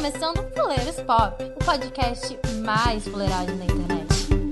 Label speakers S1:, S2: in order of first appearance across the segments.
S1: começando o Fuleiros Pop, o podcast mais fuleiragem da internet.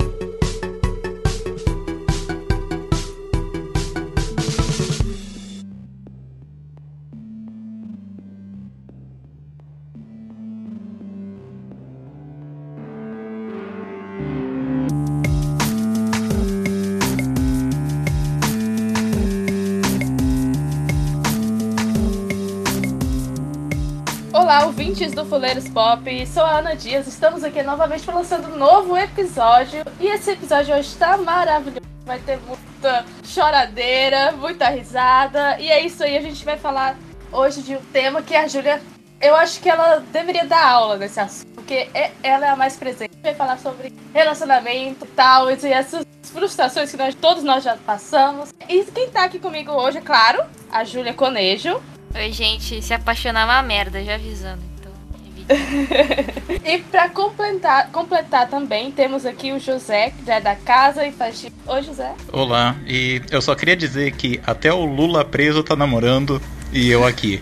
S2: Olá, ouvintes do Fuleiros Pop, sou a Ana Dias, estamos aqui novamente para lançando um novo episódio e esse episódio hoje está maravilhoso, vai ter muita choradeira, muita risada e é isso aí, a gente vai falar hoje de um tema que a Júlia, eu acho que ela deveria dar aula nesse assunto, porque ela é a mais presente, a gente vai falar sobre relacionamento e tal, e essas frustrações que todos nós já passamos. E quem tá aqui comigo hoje, é claro, a Júlia Conejo.
S3: Oi, gente, se apaixonar é uma merda, já avisando, então evite.
S2: E pra completar também, temos aqui o José, que já é da casa e faz... Oi, José.
S4: Olá, e eu só queria dizer que até o Lula preso tá namorando e eu aqui.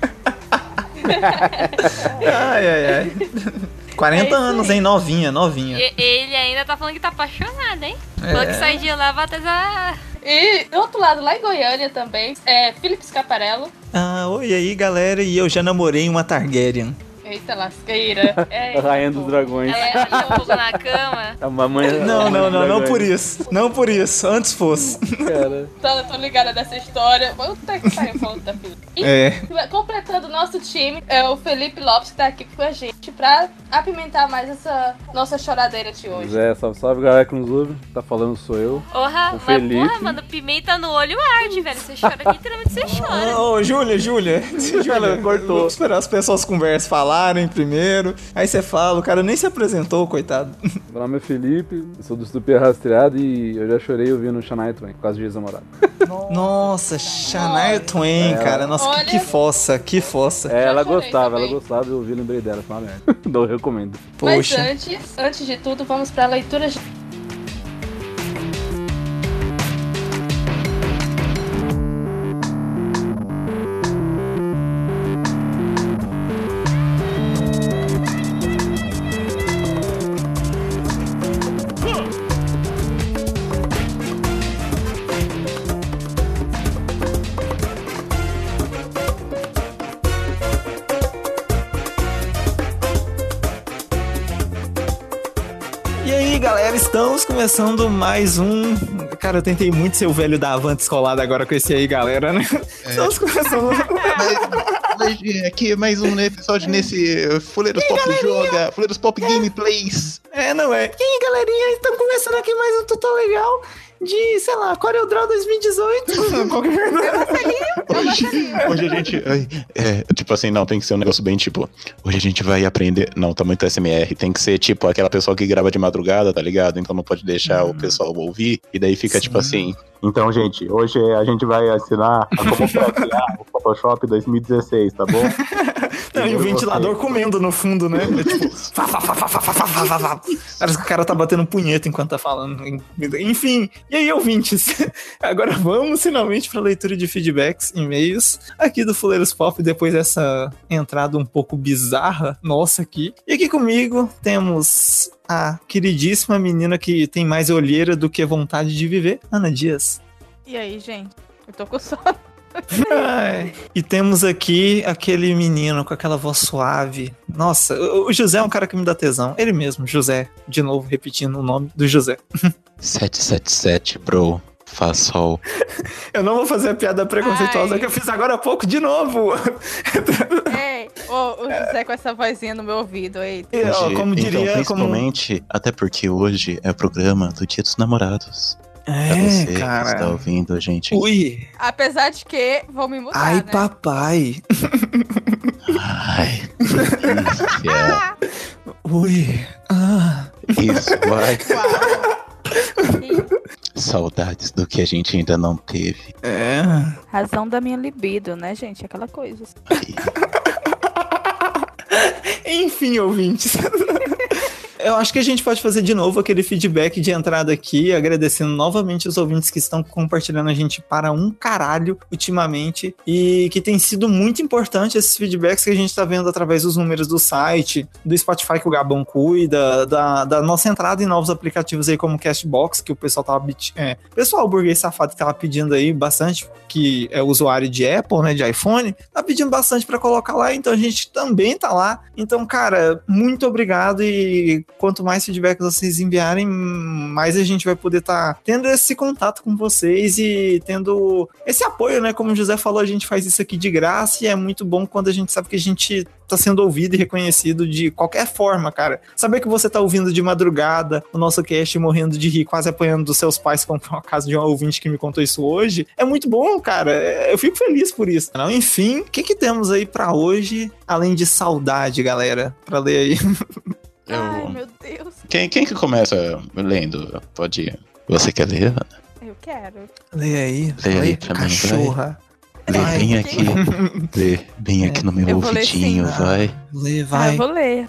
S5: Ai. 40 anos, hein? Novinha.
S3: Ele ainda tá falando que tá apaixonado, hein? Falou que sai de lá, vai até...
S2: E do outro lado, lá em Goiânia também, é Felipe Scaparello.
S5: Oi aí, galera, e eu já namorei uma Targaryen.
S2: Eita lasqueira.
S6: A Rainha dos Dragões.
S3: Ela fogo na cama.
S6: A mamãe...
S5: Não por isso. Não por isso, antes fosse.
S6: Cara.
S2: Eu tô ligada dessa história. Puta que pariu, falando da filha. E completando o nosso time, é o Felipe Lopes, que tá aqui com a gente pra apimentar mais essa nossa choradeira de hoje.
S6: Salve galera que nos ouve. Tá falando sou eu.
S3: Porra,
S6: o Felipe.
S3: Mas porra, mano, pimenta no olho arde, velho. Você chora, literalmente você chora.
S5: Ô, Júlia.
S6: Ela cortou.
S5: Vamos esperar as pessoas conversam, falarem primeiro. Aí você fala, o cara nem se apresentou, coitado.
S6: Meu nome é Felipe, eu sou do Super Rastreado e eu já chorei ouvindo Shania Twain, por causa de ex-namorado.
S5: Nossa, Shania Twain, cara. Nossa,
S2: olha...
S5: que fossa.
S6: Ela
S2: chorei
S6: gostava,
S2: também.
S6: eu ouvi, lembrei dela, foi uma merda. Eu recomendo.
S5: Poxa.
S2: Mas antes de tudo, vamos pra leitura de...
S5: Galera, estamos começando mais um... Cara, eu tentei muito ser o velho da Avante descolado agora com esse aí, galera, né? Estamos começando...
S4: Mas aqui mais um episódio nesse Fuleiros Pop Joga, Fuleiros Pop Gameplays.
S5: Não é? E aí, galerinha, estamos começando aqui mais um tutorial legal de, sei lá, CorelDRAW 2018.
S4: Hoje a gente... tipo assim, não, tem que ser um negócio bem tipo... Hoje a gente vai aprender... Não, tá muito SMR. Tem que ser tipo aquela pessoa que grava de madrugada, tá ligado? Então não pode deixar o pessoal ouvir. E daí fica tipo assim... Então, gente, hoje a gente vai ensinar a como criar o Photoshop 2016, tá bom?
S5: E o ventilador comendo no fundo, né? Tipo... Parece que o cara tá batendo punheta enquanto tá falando. Enfim, e aí, ouvintes? Agora vamos finalmente pra leitura de feedbacks, e-mails, aqui do Fuleiros Pop, depois dessa entrada um pouco bizarra nossa aqui. E aqui comigo temos... a queridíssima menina que tem mais olheira do que vontade de viver, Ana Dias.
S2: E aí, gente? Eu tô com sono.
S5: E temos aqui aquele menino com aquela voz suave. Nossa, o José é um cara que me dá tesão. Ele mesmo, José. De novo, repetindo o nome do José.
S4: 777, bro. Faz sol.
S5: Eu não vou fazer a piada preconceituosa que eu fiz agora há pouco de novo.
S2: O José com essa vozinha no meu ouvido aí.
S4: Hoje,
S5: como diria,
S4: então, principalmente, até porque hoje é o programa do Dia dos Namorados. Pra você
S5: cara.
S4: que está ouvindo a gente.
S5: Ui.
S2: Apesar de que vou me mudar,
S5: Ai,
S2: né?
S5: papai.
S4: Ai, delícia.
S5: Ui.
S4: Isso, vai.
S2: Uau.
S4: Saudades do que a gente ainda não teve.
S2: Razão da minha libido, né, gente? Aquela coisa.
S5: Enfim, ouvintes. Eu acho que a gente pode fazer de novo aquele feedback de entrada aqui, agradecendo novamente os ouvintes que estão compartilhando a gente para um caralho ultimamente, e que tem sido muito importante esses feedbacks que a gente tá vendo através dos números do site, do Spotify que o Gabão cuida, da nossa entrada em novos aplicativos aí como o Castbox, que o pessoal tava pessoal burguês safado que tava pedindo aí bastante, que é usuário de Apple, né, de iPhone, tá pedindo bastante pra colocar lá, então a gente também tá lá. Então, cara, muito obrigado, e quanto mais feedback vocês enviarem, mais a gente vai poder estar tendo esse contato com vocês e tendo esse apoio, né? Como o José falou, a gente faz isso aqui de graça e é muito bom quando a gente sabe que a gente tá sendo ouvido e reconhecido de qualquer forma, cara. Saber que você tá ouvindo de madrugada o nosso cast morrendo de rir, quase apanhando dos seus pais, como foi o caso de um ouvinte que me contou isso hoje, é muito bom, cara. Eu fico feliz por isso. Enfim, o que temos aí pra hoje, além de saudade, galera? Pra ler aí.
S2: Ai, meu Deus.
S4: Quem que começa lendo? Pode ir. Você quer ler, Ana?
S2: Eu quero.
S5: Lê aí.
S4: Lê aí pra mim,
S5: cachorra.
S4: Lê bem aqui. Lê bem aqui no meu
S2: Eu vou ler
S4: ouvidinho,
S2: sim.
S4: vai.
S5: Lê, vai.
S2: Eu vou ler.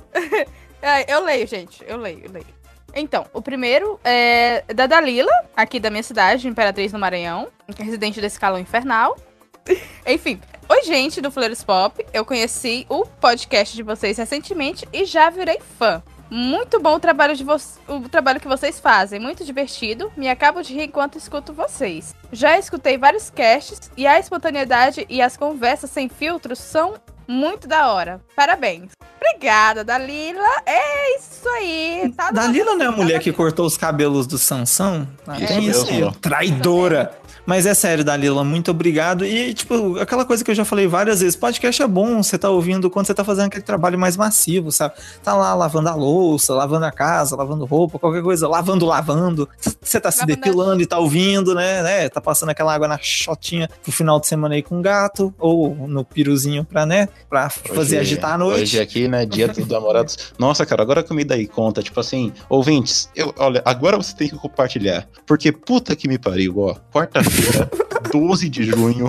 S2: Eu leio, gente. Eu leio. Então, o primeiro é da Dalila, aqui da minha cidade, Imperatriz no Maranhão, residente desse calor infernal. Enfim. Oi, gente do Fuleiros Pop. Eu conheci o podcast de vocês recentemente e já virei fã. Muito bom o trabalho que vocês fazem, muito divertido. Me acabo de rir enquanto escuto vocês. Já escutei vários casts e a espontaneidade e as conversas sem filtros são muito da hora. Parabéns. Obrigada, Dalila. É isso aí. Tá
S5: Dalila não é a mulher que cortou os cabelos do Sansão? Tem isso aí,
S4: mesmo.
S5: traidora. Mas é sério, Dalila, muito obrigado. E, tipo, aquela coisa que eu já falei várias vezes, podcast é bom, você tá ouvindo quando você tá fazendo aquele trabalho mais massivo, sabe? Tá lá lavando a louça, lavando a casa, lavando roupa, qualquer coisa, lavando. Você tá se depilando e tá ouvindo, né? Tá passando aquela água na xotinha pro final de semana aí com o gato, ou no piruzinho pra fazer agitar a noite.
S4: Hoje aqui, né, dia dos namorados. Nossa, cara, agora que eu me dei conta, tipo assim, ouvintes, olha, agora você tem que compartilhar, porque puta que me pariu, ó, quarta-feira, 12 de junho,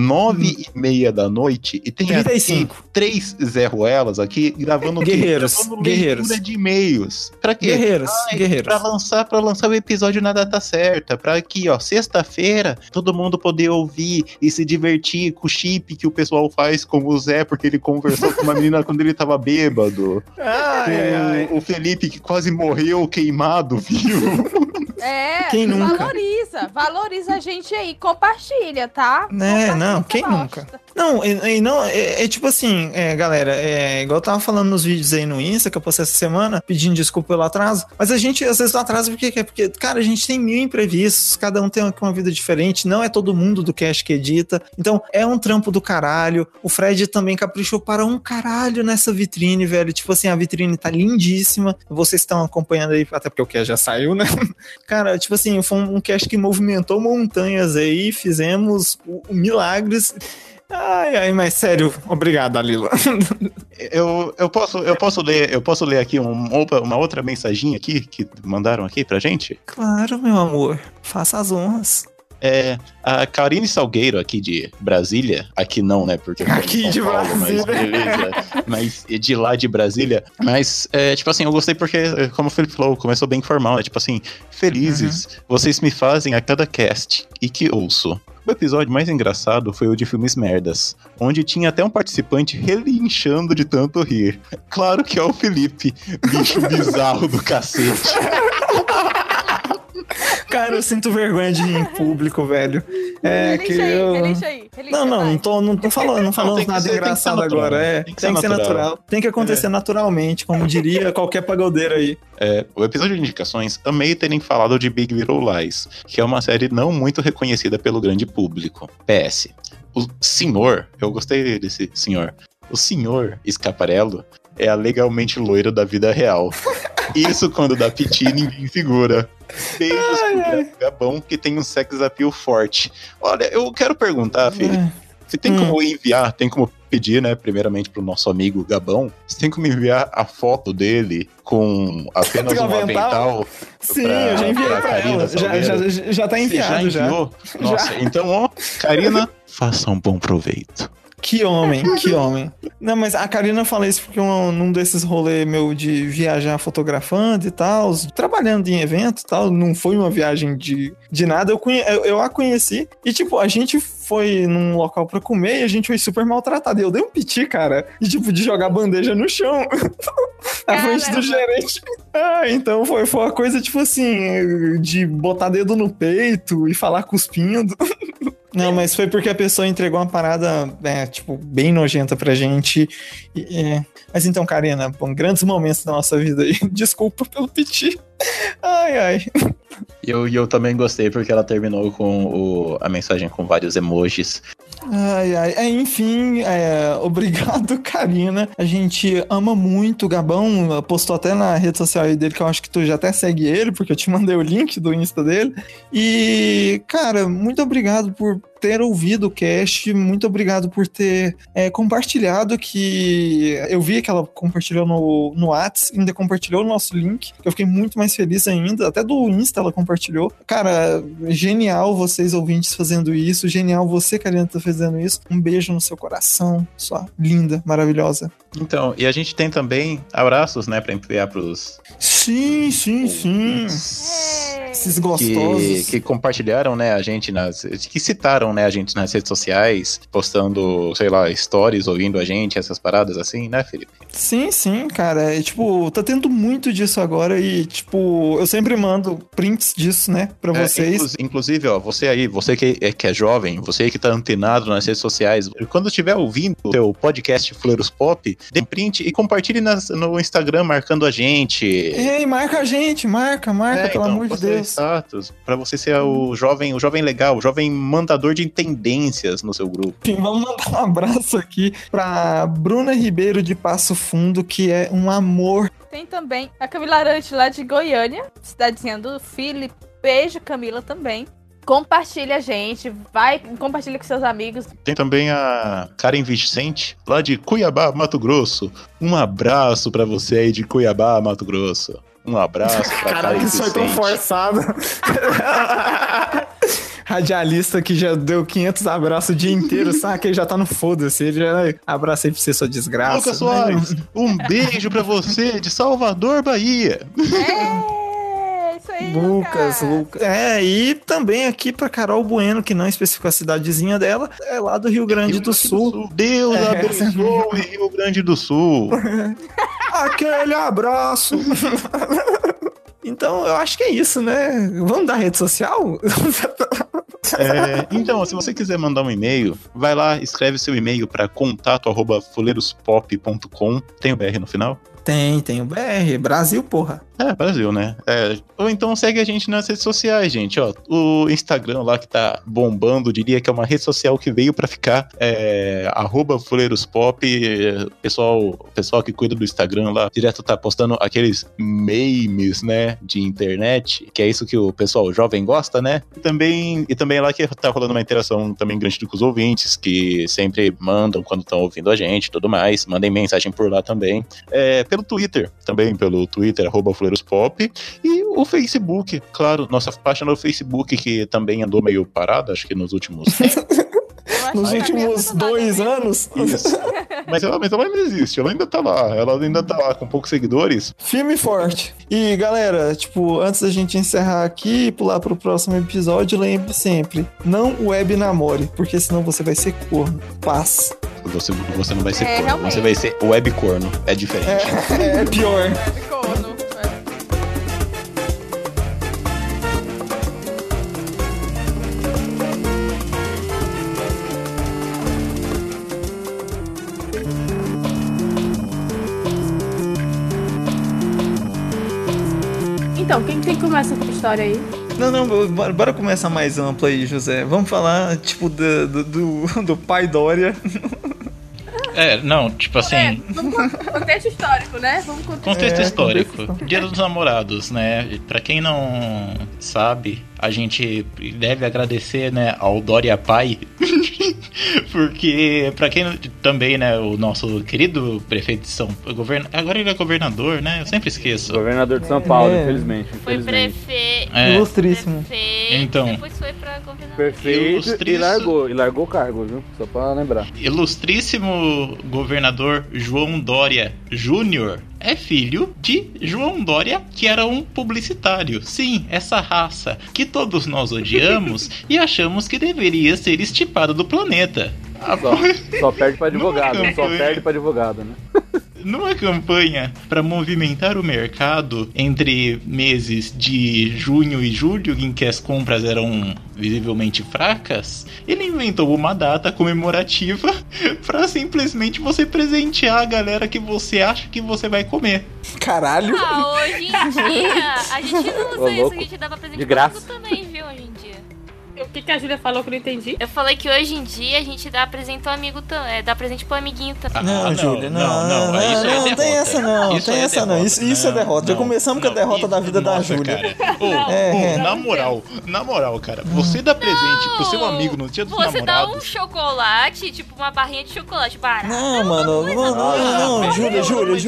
S4: 9h30 da noite, e tem
S5: 35.
S4: Aqui 3 Zé Ruelas aqui gravando
S5: Guerreiros.
S4: leitura de e-mails. Pra quê?
S5: Guerreiros.
S4: Pra lançar o episódio na data certa, pra aqui, ó, sexta-feira, todo mundo poder ouvir e se divertir com o chip que o pessoal faz com o Zé, porque ele conversou com uma menina quando ele tava bêbado. O Felipe que quase morreu queimado, viu?
S5: Quem nunca?
S2: Valoriza a gente aí, compartilha, tá?
S5: Não, quem nunca? Não, é tipo assim, galera, igual eu tava falando nos vídeos aí no Insta, que eu postei essa semana, pedindo desculpa pelo atraso, mas a gente, às vezes, não atrasa porque, cara, a gente tem 1000 imprevistos, cada um tem uma vida diferente, não é todo mundo do cast que edita, então é um trampo do caralho, o Fred também caprichou para um caralho nessa vitrine, velho, tipo assim, a vitrine tá lindíssima, vocês estão acompanhando aí, até porque o cast já saiu, né? Cara, tipo assim, foi um cast que movimentou montanhas aí, fizemos milagres. Ai, mas sério, obrigado, Dalila.
S4: Eu posso ler aqui uma outra mensaginha aqui que mandaram aqui pra gente?
S5: Claro, meu amor, faça as honras.
S4: A Karine Salgueiro aqui de Brasília, aqui não, né, porque
S5: aqui de Brasília,
S4: mas beleza, mas de lá de Brasília, mas tipo assim, eu gostei porque, como o Felipe falou, começou bem formal, tipo assim, felizes, vocês me fazem a cada cast, e que ouço. O episódio mais engraçado foi o de filmes merdas, onde tinha até um participante relinchando de tanto rir. Claro que é o Felipe, bicho bizarro do cacete.
S5: Cara, eu sinto vergonha de ir em público, velho.
S2: Relixa aí.
S5: Não tô falando nada engraçado agora. Tem que ser natural. Tem que acontecer naturalmente, como diria qualquer pagodeiro aí.
S4: O episódio de indicações, amei terem falado de Big Little Lies, que é uma série não muito reconhecida pelo grande público. PS, o senhor, eu gostei desse senhor, o senhor Scaparello é a legalmente loira da vida real. Isso quando dá piti, ninguém segura. Beijos pro Gabão, que tem um sex appeal forte. Olha, eu quero perguntar, Felipe, você tem como enviar, tem como pedir, né, primeiramente pro nosso amigo Gabão, você tem como enviar a foto dele com apenas um avental?
S5: Sim, eu já enviei pra ela. Já tá enviado,
S4: já. Nossa, então, ó, Karina, faça um bom proveito.
S5: Que homem, que homem. Não, mas a Karina fala isso porque num desses rolês meu de viajar fotografando e tal, trabalhando em evento e tal, não foi uma viagem de nada, eu a conheci e, tipo, a gente foi num local pra comer e a gente foi super maltratado. E eu dei um piti, cara, de jogar bandeja no chão na frente do gerente. Então foi uma coisa, tipo assim, de botar dedo no peito e falar cuspindo. Não, mas foi porque a pessoa entregou uma parada, tipo, bem nojenta pra gente. Mas então, Karina, grandes momentos da nossa vida aí. Desculpa pelo piti. Ai.
S4: Eu também gostei porque ela terminou com a mensagem com vários emojis.
S5: Enfim, obrigado, Karina. A gente ama muito o Gabão. Postou até na rede social dele, que eu acho que tu já até segue ele, porque eu te mandei o link do Insta dele. E, cara, muito obrigado por ter ouvido o cast, muito obrigado por ter compartilhado, que eu vi que ela compartilhou no Whats, ainda compartilhou o nosso link, que eu fiquei muito mais feliz ainda, até do Insta ela compartilhou. Cara, genial vocês ouvintes fazendo isso, genial você, Karina, tá fazendo isso. Um beijo no seu coração, sua linda, maravilhosa.
S4: Então, e a gente tem também abraços, né, pra enviar pros...
S5: Sim. Esses gostosos.
S4: Que compartilharam, né, a gente que citaram, né, a gente nas redes sociais, postando, sei lá, stories, ouvindo a gente, essas paradas assim, né, Felipe?
S5: Sim, cara. Tá tendo muito disso agora e, tipo, eu sempre mando prints disso, né, pra vocês.
S4: Inclusive, ó, você que é jovem, você aí que tá antenado nas redes sociais, quando estiver ouvindo o teu podcast Fuleiros Pop, dê um print e compartilhe no Instagram marcando a gente.
S5: Ei, marca a gente, marca, pelo amor de Deus.
S4: Status, pra você ser o jovem legal, o jovem mandador de tendências no seu grupo.
S5: Sim, vamos mandar um abraço aqui pra Bruna Ribeiro de Passo Fundo, que é um amor.
S2: Tem também a Camila Arante lá de Goiânia, cidadezinha do Felipe. Beijo, Camila, também. Compartilha a gente, compartilha com seus amigos.
S4: Tem também a Karen Vicente, lá de Cuiabá, Mato Grosso. Um abraço pra você aí de Cuiabá, Mato Grosso. Um abraço pra Karen Vicente.
S5: Isso foi tão forçado. Radialista que já deu 500 abraços o dia inteiro, saca? Ele já tá no foda-se. Ele já abraça aí pra você, sua desgraça.
S4: Lucas Soares, um beijo pra você de Salvador, Bahia.
S2: Isso aí,
S5: Lucas. E também aqui pra Carol Bueno, que não especificou a cidadezinha dela, é lá do Rio Grande do Sul.
S4: Deus abençoe Rio Grande do Sul.
S5: Aquele abraço. Então, eu acho que é isso, né? Vamos dar rede social?
S4: Então, se você quiser mandar um e-mail, vai lá, escreve seu e-mail para contato@fuleirospop.com. Tem o BR no final?
S5: Tem o BR, Brasil, porra.
S4: Brasil, né? Ou então segue a gente nas redes sociais, gente. Ó, o Instagram lá que tá bombando, diria que é uma rede social que veio pra ficar. @fuleirospop. Pessoal que cuida do Instagram lá, direto tá postando aqueles memes, né? De internet, que é isso que o pessoal jovem gosta, né? E também lá que tá rolando uma interação também grande com os ouvintes, que sempre mandam quando estão ouvindo a gente e tudo mais. Mandem mensagem por lá também. Pelo Twitter, @fuleirospop, e o Facebook, claro, nossa página no Facebook, que também andou meio parada, acho que nos últimos...
S5: Nos últimos 2 anos.
S4: Isso. Mas ela ainda existe, ela ainda tá lá com poucos seguidores.
S5: Firme e forte. E galera, tipo, antes da gente encerrar aqui e pular pro próximo episódio, lembre sempre, não web namore, porque senão você vai ser corno. Paz.
S4: Você não vai ser corno, realmente. Você vai ser web corno, é diferente.
S5: É pior.
S2: Web corno. Então, quem começa com a história aí?
S5: Não, bora começar mais amplo aí, José. Vamos falar, tipo, do pai Dória.
S7: Tipo assim...
S2: Contexto histórico, né?
S7: Contexto histórico. Dia dos Namorados, né? Pra quem não sabe, a gente deve agradecer, né, ao Dória Pai. Porque, pra quem também, né, o nosso querido prefeito de São Paulo, agora ele é governador, né? Eu sempre esqueço.
S6: Governador de São Paulo, infelizmente.
S3: Foi prefeito.
S5: Ilustríssimo.
S3: Prefeito,
S7: então,
S3: depois foi pra governador.
S6: Perfeito. E largou o cargo, viu? Só pra lembrar.
S7: Ilustríssimo governador João Dória Júnior é filho de João Dória, que era um publicitário. Sim, essa raça que todos nós odiamos e achamos que deveria ser extirpada do planeta.
S6: Só perde pra advogado, né?
S7: Numa campanha para movimentar o mercado entre meses de junho e julho, em que as compras eram visivelmente fracas, ele inventou uma data comemorativa para simplesmente você presentear a galera que você acha que você vai comer.
S5: Caralho!
S3: Hoje em dia, a gente não usa isso, a gente dá pra presente
S6: de graça
S3: também, viu, hoje em dia.
S2: O que a Júlia falou que eu não entendi?
S3: Eu falei que hoje em dia a gente dá presente pro amigo dá presente pro amiguinho também.
S5: Não, Júlia, não.
S7: Isso é
S5: Tem essa não,
S7: isso
S5: tem
S7: é
S5: essa não.
S7: derrota.
S5: Isso é derrota. Já começamos com a derrota da vida da Júlia.
S7: Na moral, cara, você dá presente pro seu amigo no dia dos
S3: Você
S7: namorados.
S3: dá um chocolate, tipo uma barrinha de chocolate barato.
S5: Não, mano, não, Júlia.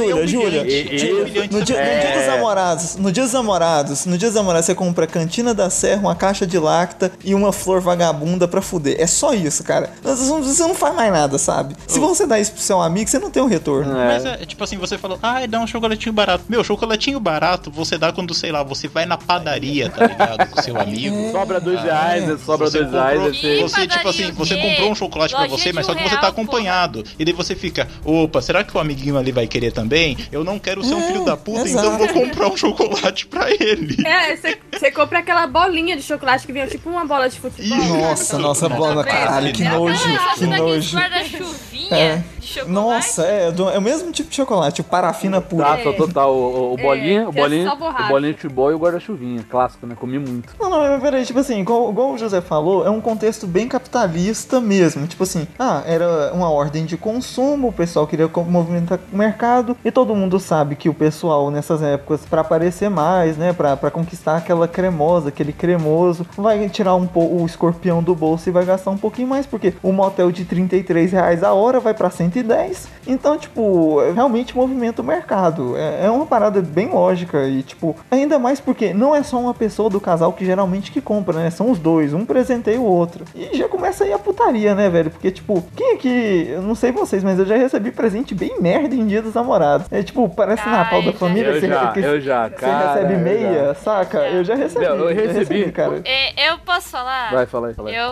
S5: No dia dos namorados, você compra Cantina da Serra, uma caixa de Lacta e uma flor vagabunda pra fuder. É só isso, cara. Você não faz mais nada, sabe? Se você dá isso pro seu amigo, você não tem um retorno.
S7: Mas é tipo assim, você falou, dá um chocolatinho barato. Meu, chocolatinho barato você dá quando, sei lá, você vai na padaria, tá ligado? Com seu amigo.
S6: Sobra R$2, sobra R$2.
S7: Você, tipo assim, você comprou um chocolate pra você, mas só que você tá acompanhado. E daí você fica, opa, será que o amiguinho ali vai querer também? Eu não quero ser um filho da puta, então eu vou comprar um chocolate pra ele.
S2: Você compra aquela bolinha de chocolate que vem tipo uma bola de futebol.
S5: Nossa, bola, caralho, que nojo, que nojo.
S3: Guarda-chuvinha de chocolate.
S5: Nossa, é o mesmo tipo de chocolate, o parafina pura.
S6: Tá, total, o bolinho de futebol e o guarda-chuvinha, clássico, né? Comi muito.
S5: Não, peraí, tipo assim, igual o José falou, é um contexto bem capitalista mesmo. Tipo assim, era uma ordem de consumo, o pessoal queria movimentar o mercado, e todo mundo sabe que o pessoal nessas épocas, pra aparecer mais, né, pra conquistar aquela cremosa, aquele cremoso, vai tirar o escorpião do bolso e vai gastar um pouquinho mais, porque o motel de R$33 a hora vai pra 110. Então, tipo, realmente movimenta o mercado. É uma parada bem lógica e, tipo, ainda mais porque não é só uma pessoa do casal que geralmente que compra, né? São os dois, um presenteia o outro. E já começa aí a putaria, né, velho? Porque, tipo, quem aqui, eu não sei vocês, mas eu já recebi presente bem merda em Dia dos Namorados. É tipo, parece Natal da família.
S6: Você
S5: recebe meia, saca? Eu já recebi.
S6: Eu recebi,
S5: cara.
S3: Eu posso falar?
S6: Vai, fala aí.
S3: Eu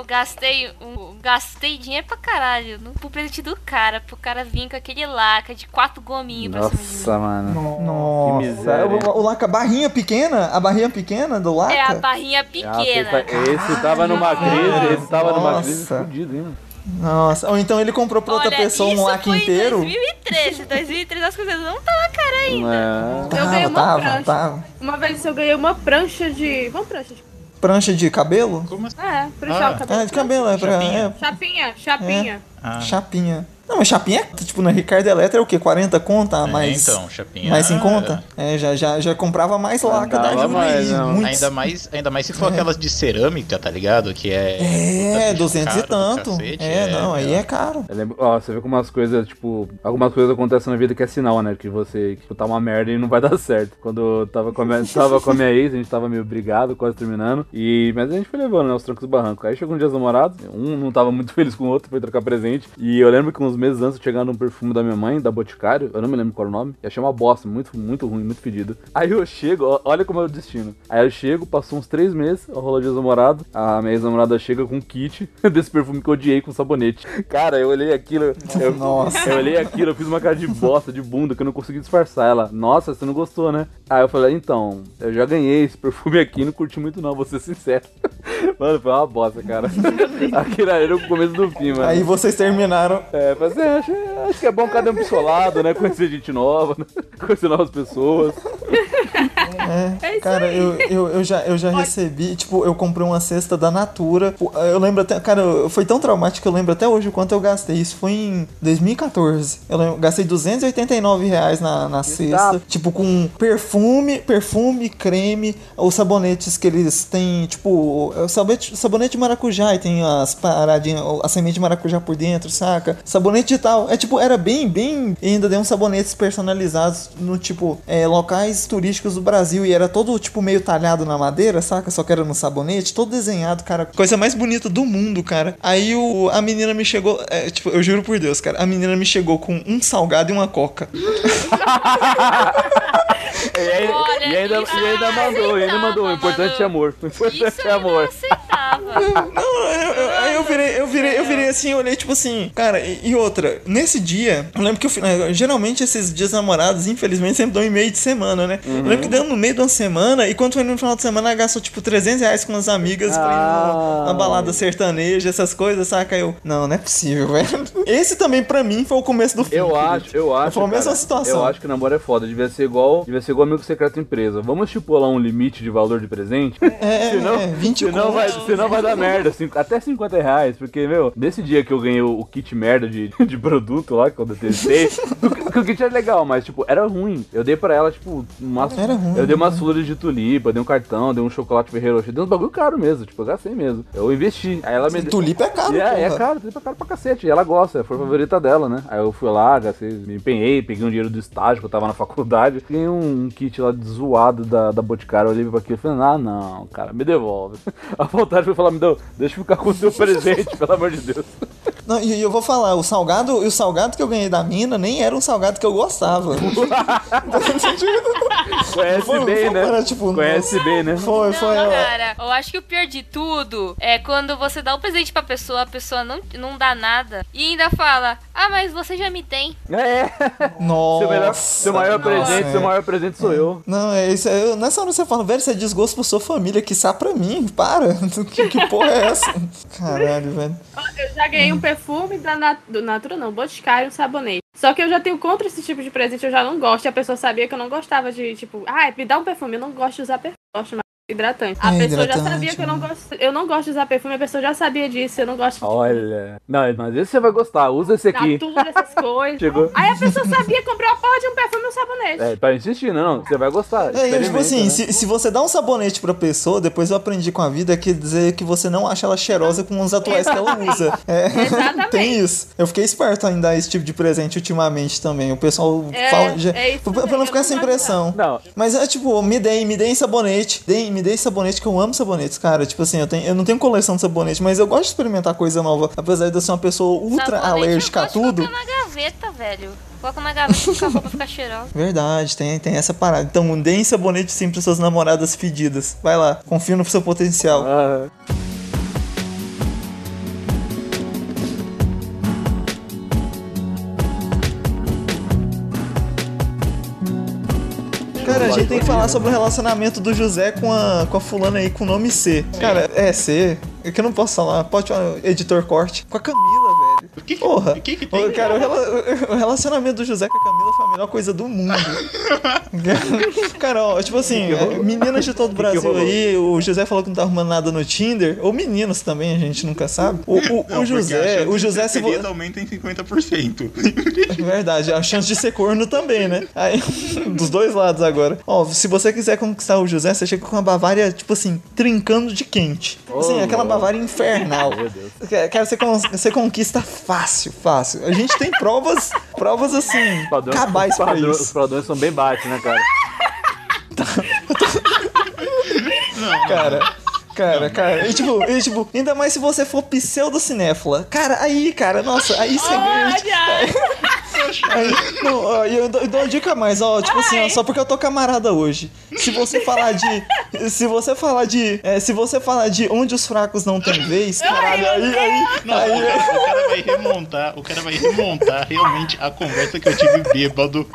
S3: gastei dinheiro pra caralho pro presente do cara, pro cara vir com aquele laca de 4 gominhos pra cima de mim.
S6: Nossa, mano.
S5: Nossa.
S6: Que miséria.
S5: O laca, a barrinha pequena do laca?
S3: É a barrinha pequena.
S6: Esse tava numa crise fudido, hein?
S5: Nossa, ou então ele comprou pra outra pessoa um laca inteiro.
S3: Em 2013 as coisas não estavam cara ainda.
S2: Eu ganhei uma prancha.
S5: Tava.
S2: Uma vez eu ganhei uma prancha de...
S5: Prancha de cabelo?
S7: Como assim?
S2: Pranchar o cabelo.
S5: De cabelo,
S2: Chapinha.
S5: Chapinha. Não, mas chapinha, tipo, na Ricardo Eletro é o quê? 40 conta? Mais,
S7: então, chapinha.
S5: Mais em conta? Já comprava mais laca da Júlia aí.
S7: Ainda mais se for aquelas de cerâmica, tá ligado? Que é...
S5: 200 e tanto.
S7: Cacete,
S5: aí é caro.
S6: Você vê como algumas coisas acontecem na vida que é sinal, né? Que você tá uma merda e não vai dar certo. Quando eu tava com a minha ex, a gente tava meio brigado, quase terminando. Mas a gente foi levando, né? Os trancos do barranco. Aí chegou um dia dos namorados, um não tava muito feliz com o outro, foi trocar presente. E eu lembro que uns meses antes de chegar num perfume da minha mãe, da Boticário, eu não me lembro qual era o nome, e achei uma bosta, muito, muito ruim, muito fedido. Aí eu chego, olha como é o destino. Aí eu chego, passou uns 3 meses, rolou dia dos namorados, a minha ex-namorada chega com um kit desse perfume que eu odiei com sabonete. Cara, eu olhei aquilo, eu fiz uma cara de bosta, de bunda, que eu não consegui disfarçar. Ela, nossa, você não gostou, né? Aí eu falei, então, eu já ganhei esse perfume aqui, não curti muito não, vou ser sincero. Mano, foi uma bosta, cara. Aquilo era o começo do fim, mano.
S5: Aí vocês terminaram.
S6: Mas acho que é bom cada um pro seu lado, né? Conhecer gente nova, né? Conhecer novas pessoas.
S5: Cara, eu já recebi, tipo, eu comprei uma cesta da Natura. Eu lembro até, cara, foi tão traumático que eu lembro até hoje o quanto eu gastei. Isso foi em 2014. Eu gastei R$289 na cesta. Tipo, com perfume, creme, os sabonetes que eles têm, tipo, sabonete de maracujá e tem as paradinhas, a semente de maracujá por dentro, saca? Sabonete e tal. Tipo, era bem. E ainda deu uns sabonetes personalizados no tipo, locais turísticos do Brasil. Brasil e era todo, tipo, meio talhado na madeira, saca? Só que era no sabonete, todo desenhado, cara. Coisa mais bonita do mundo, cara. Aí a menina me chegou, tipo, eu juro por Deus, cara, a menina me chegou com um salgado e uma coca.
S6: E ainda mandou. O importante é amor. O importante é amor.
S5: Aí eu virei assim, eu olhei tipo assim, cara, e outra, nesse dia, eu lembro que geralmente esses dias namorados, infelizmente, sempre dão em meio de semana, né? Eu lembro que deu no meio de uma semana, e quando foi no final de semana, ela gastou tipo R$300 com as amigas pra ir numa balada sertaneja, essas coisas, saca? Não é possível, velho. Esse também pra mim foi o começo do filme.
S6: Eu acho.
S5: Foi a mesma situação.
S6: Eu acho que namoro é foda, devia ser igual amigo secreto empresa. Vamos estipular um limite de valor de presente? Senão,
S5: 20
S6: senão vai dar merda, até R$50, porque, meu, nesse dia que eu ganhei o kit merda de produto lá, quando eu testei, o kit era legal, mas, tipo, era ruim. Eu dei pra ela, tipo,
S5: era ruim,
S6: eu dei umas flores de tulipa, dei um cartão, dei um chocolate Ferrero Rocher, dei uns bagulho caro mesmo, tipo, eu gastei mesmo. Eu investi. Aí ela me deu...
S5: Tulipa é caro,
S6: é caro, tulipa é caro pra cacete. E ela gosta, foi a favorita dela, né? Aí eu fui lá, gastei, me empenhei, peguei um dinheiro do estágio que eu tava na faculdade, ganhei um kit lá zoado da Boticário, eu olhei pra aquilo e falei, não, cara, me devolve. A vontade foi falar, deixa eu ficar com o teu presente, pelo amor de Deus.
S5: Não, e eu vou falar, o salgado que eu ganhei da mina nem era um salgado que eu gostava.
S6: Conhece bem, né?
S5: Tipo,
S6: conhece bem, né?
S3: Foi. Cara, eu acho que o pior de tudo é quando você dá um presente pra pessoa, a pessoa não dá nada e ainda fala, mas você já me tem.
S5: Nossa.
S6: Seu maior presente sou eu.
S5: Não, é isso. Nessa hora você fala, velho, isso é desgosto pra sua família, quiçá pra mim. Para. Que porra é essa? Caralho, velho.
S2: Eu já ganhei um perfume do Natura, não, Boticário, um sabonete. Só que eu já tenho contra esse tipo de presente, eu já não gosto. E a pessoa sabia que eu não gostava de, tipo, me dá um perfume. Eu não gosto de usar perfume, eu gosto mais hidratante. A pessoa já sabia que eu não gosto de usar perfume, a pessoa já sabia disso, eu não gosto de...
S6: Olha, não, mas esse você vai gostar, usa esse aqui.
S2: Natura, essas coisas.
S6: Chegou.
S2: Aí a pessoa sabia comprar uma porra de um perfume e um sabonete.
S6: Pra insistir, não, você vai gostar.
S5: Tipo assim,
S6: né?
S5: se você dá um sabonete pra pessoa, depois eu aprendi com a vida que dizer que você não acha ela cheirosa com os atuais que ela usa.
S2: Exatamente.
S5: Tem isso. Eu fiquei esperto em dar esse tipo de presente ultimamente também. O pessoal fala... pra não ficar sem impressão.
S6: Não.
S5: Mas tipo, me deem sabonete. Me deem sabonete, que eu amo sabonetes, cara. Tipo assim, eu não tenho coleção de sabonete, mas eu gosto de experimentar coisa nova. Apesar de eu ser uma pessoa ultra alérgica a tudo.
S3: Coloca na gaveta, velho. Coloca na gaveta pra a roupa ficar cheirosa.
S5: Verdade, tem essa parada. Então, deem sabonete sim para suas namoradas fedidas. Vai lá, confia no seu potencial. Cara, a gente tem que falar sobre o relacionamento do José com a fulana aí com o nome C. Cara, C. É que eu não posso falar. Pode falar, editor corte. Com a Camila, velho. Porra.
S7: O que tem?
S5: Cara, o relacionamento do José com a Camila foi a melhor coisa do mundo. Cara, ó, tipo assim, meninas de todo o Brasil aí, o José falou que não tá arrumando nada no Tinder, ou meninos também, a gente nunca sabe. O José se
S7: você aumenta em 50%.
S5: É verdade, a chance de ser corno também, né? Aí, dos dois lados agora. Ó, se você quiser conquistar o José, você chega com uma Bavária, tipo assim, trincando de quente. Assim, aquela Bavária infernal. Meu Deus. Cara, você conquista fácil. A gente tem provas assim, cabais pra isso.
S6: Os padrões são bem baixos, né, cara?
S5: Cara, e tipo, ainda mais se você for pseudocinéfila. Cara, aí você ganha. Eu dou uma dica a mais, ó, tipo assim, ó, só porque eu tô camarada hoje. Se você falar de onde os fracos não têm vez, caralho, aí.
S7: O cara vai remontar realmente a conversa que eu tive bêbado.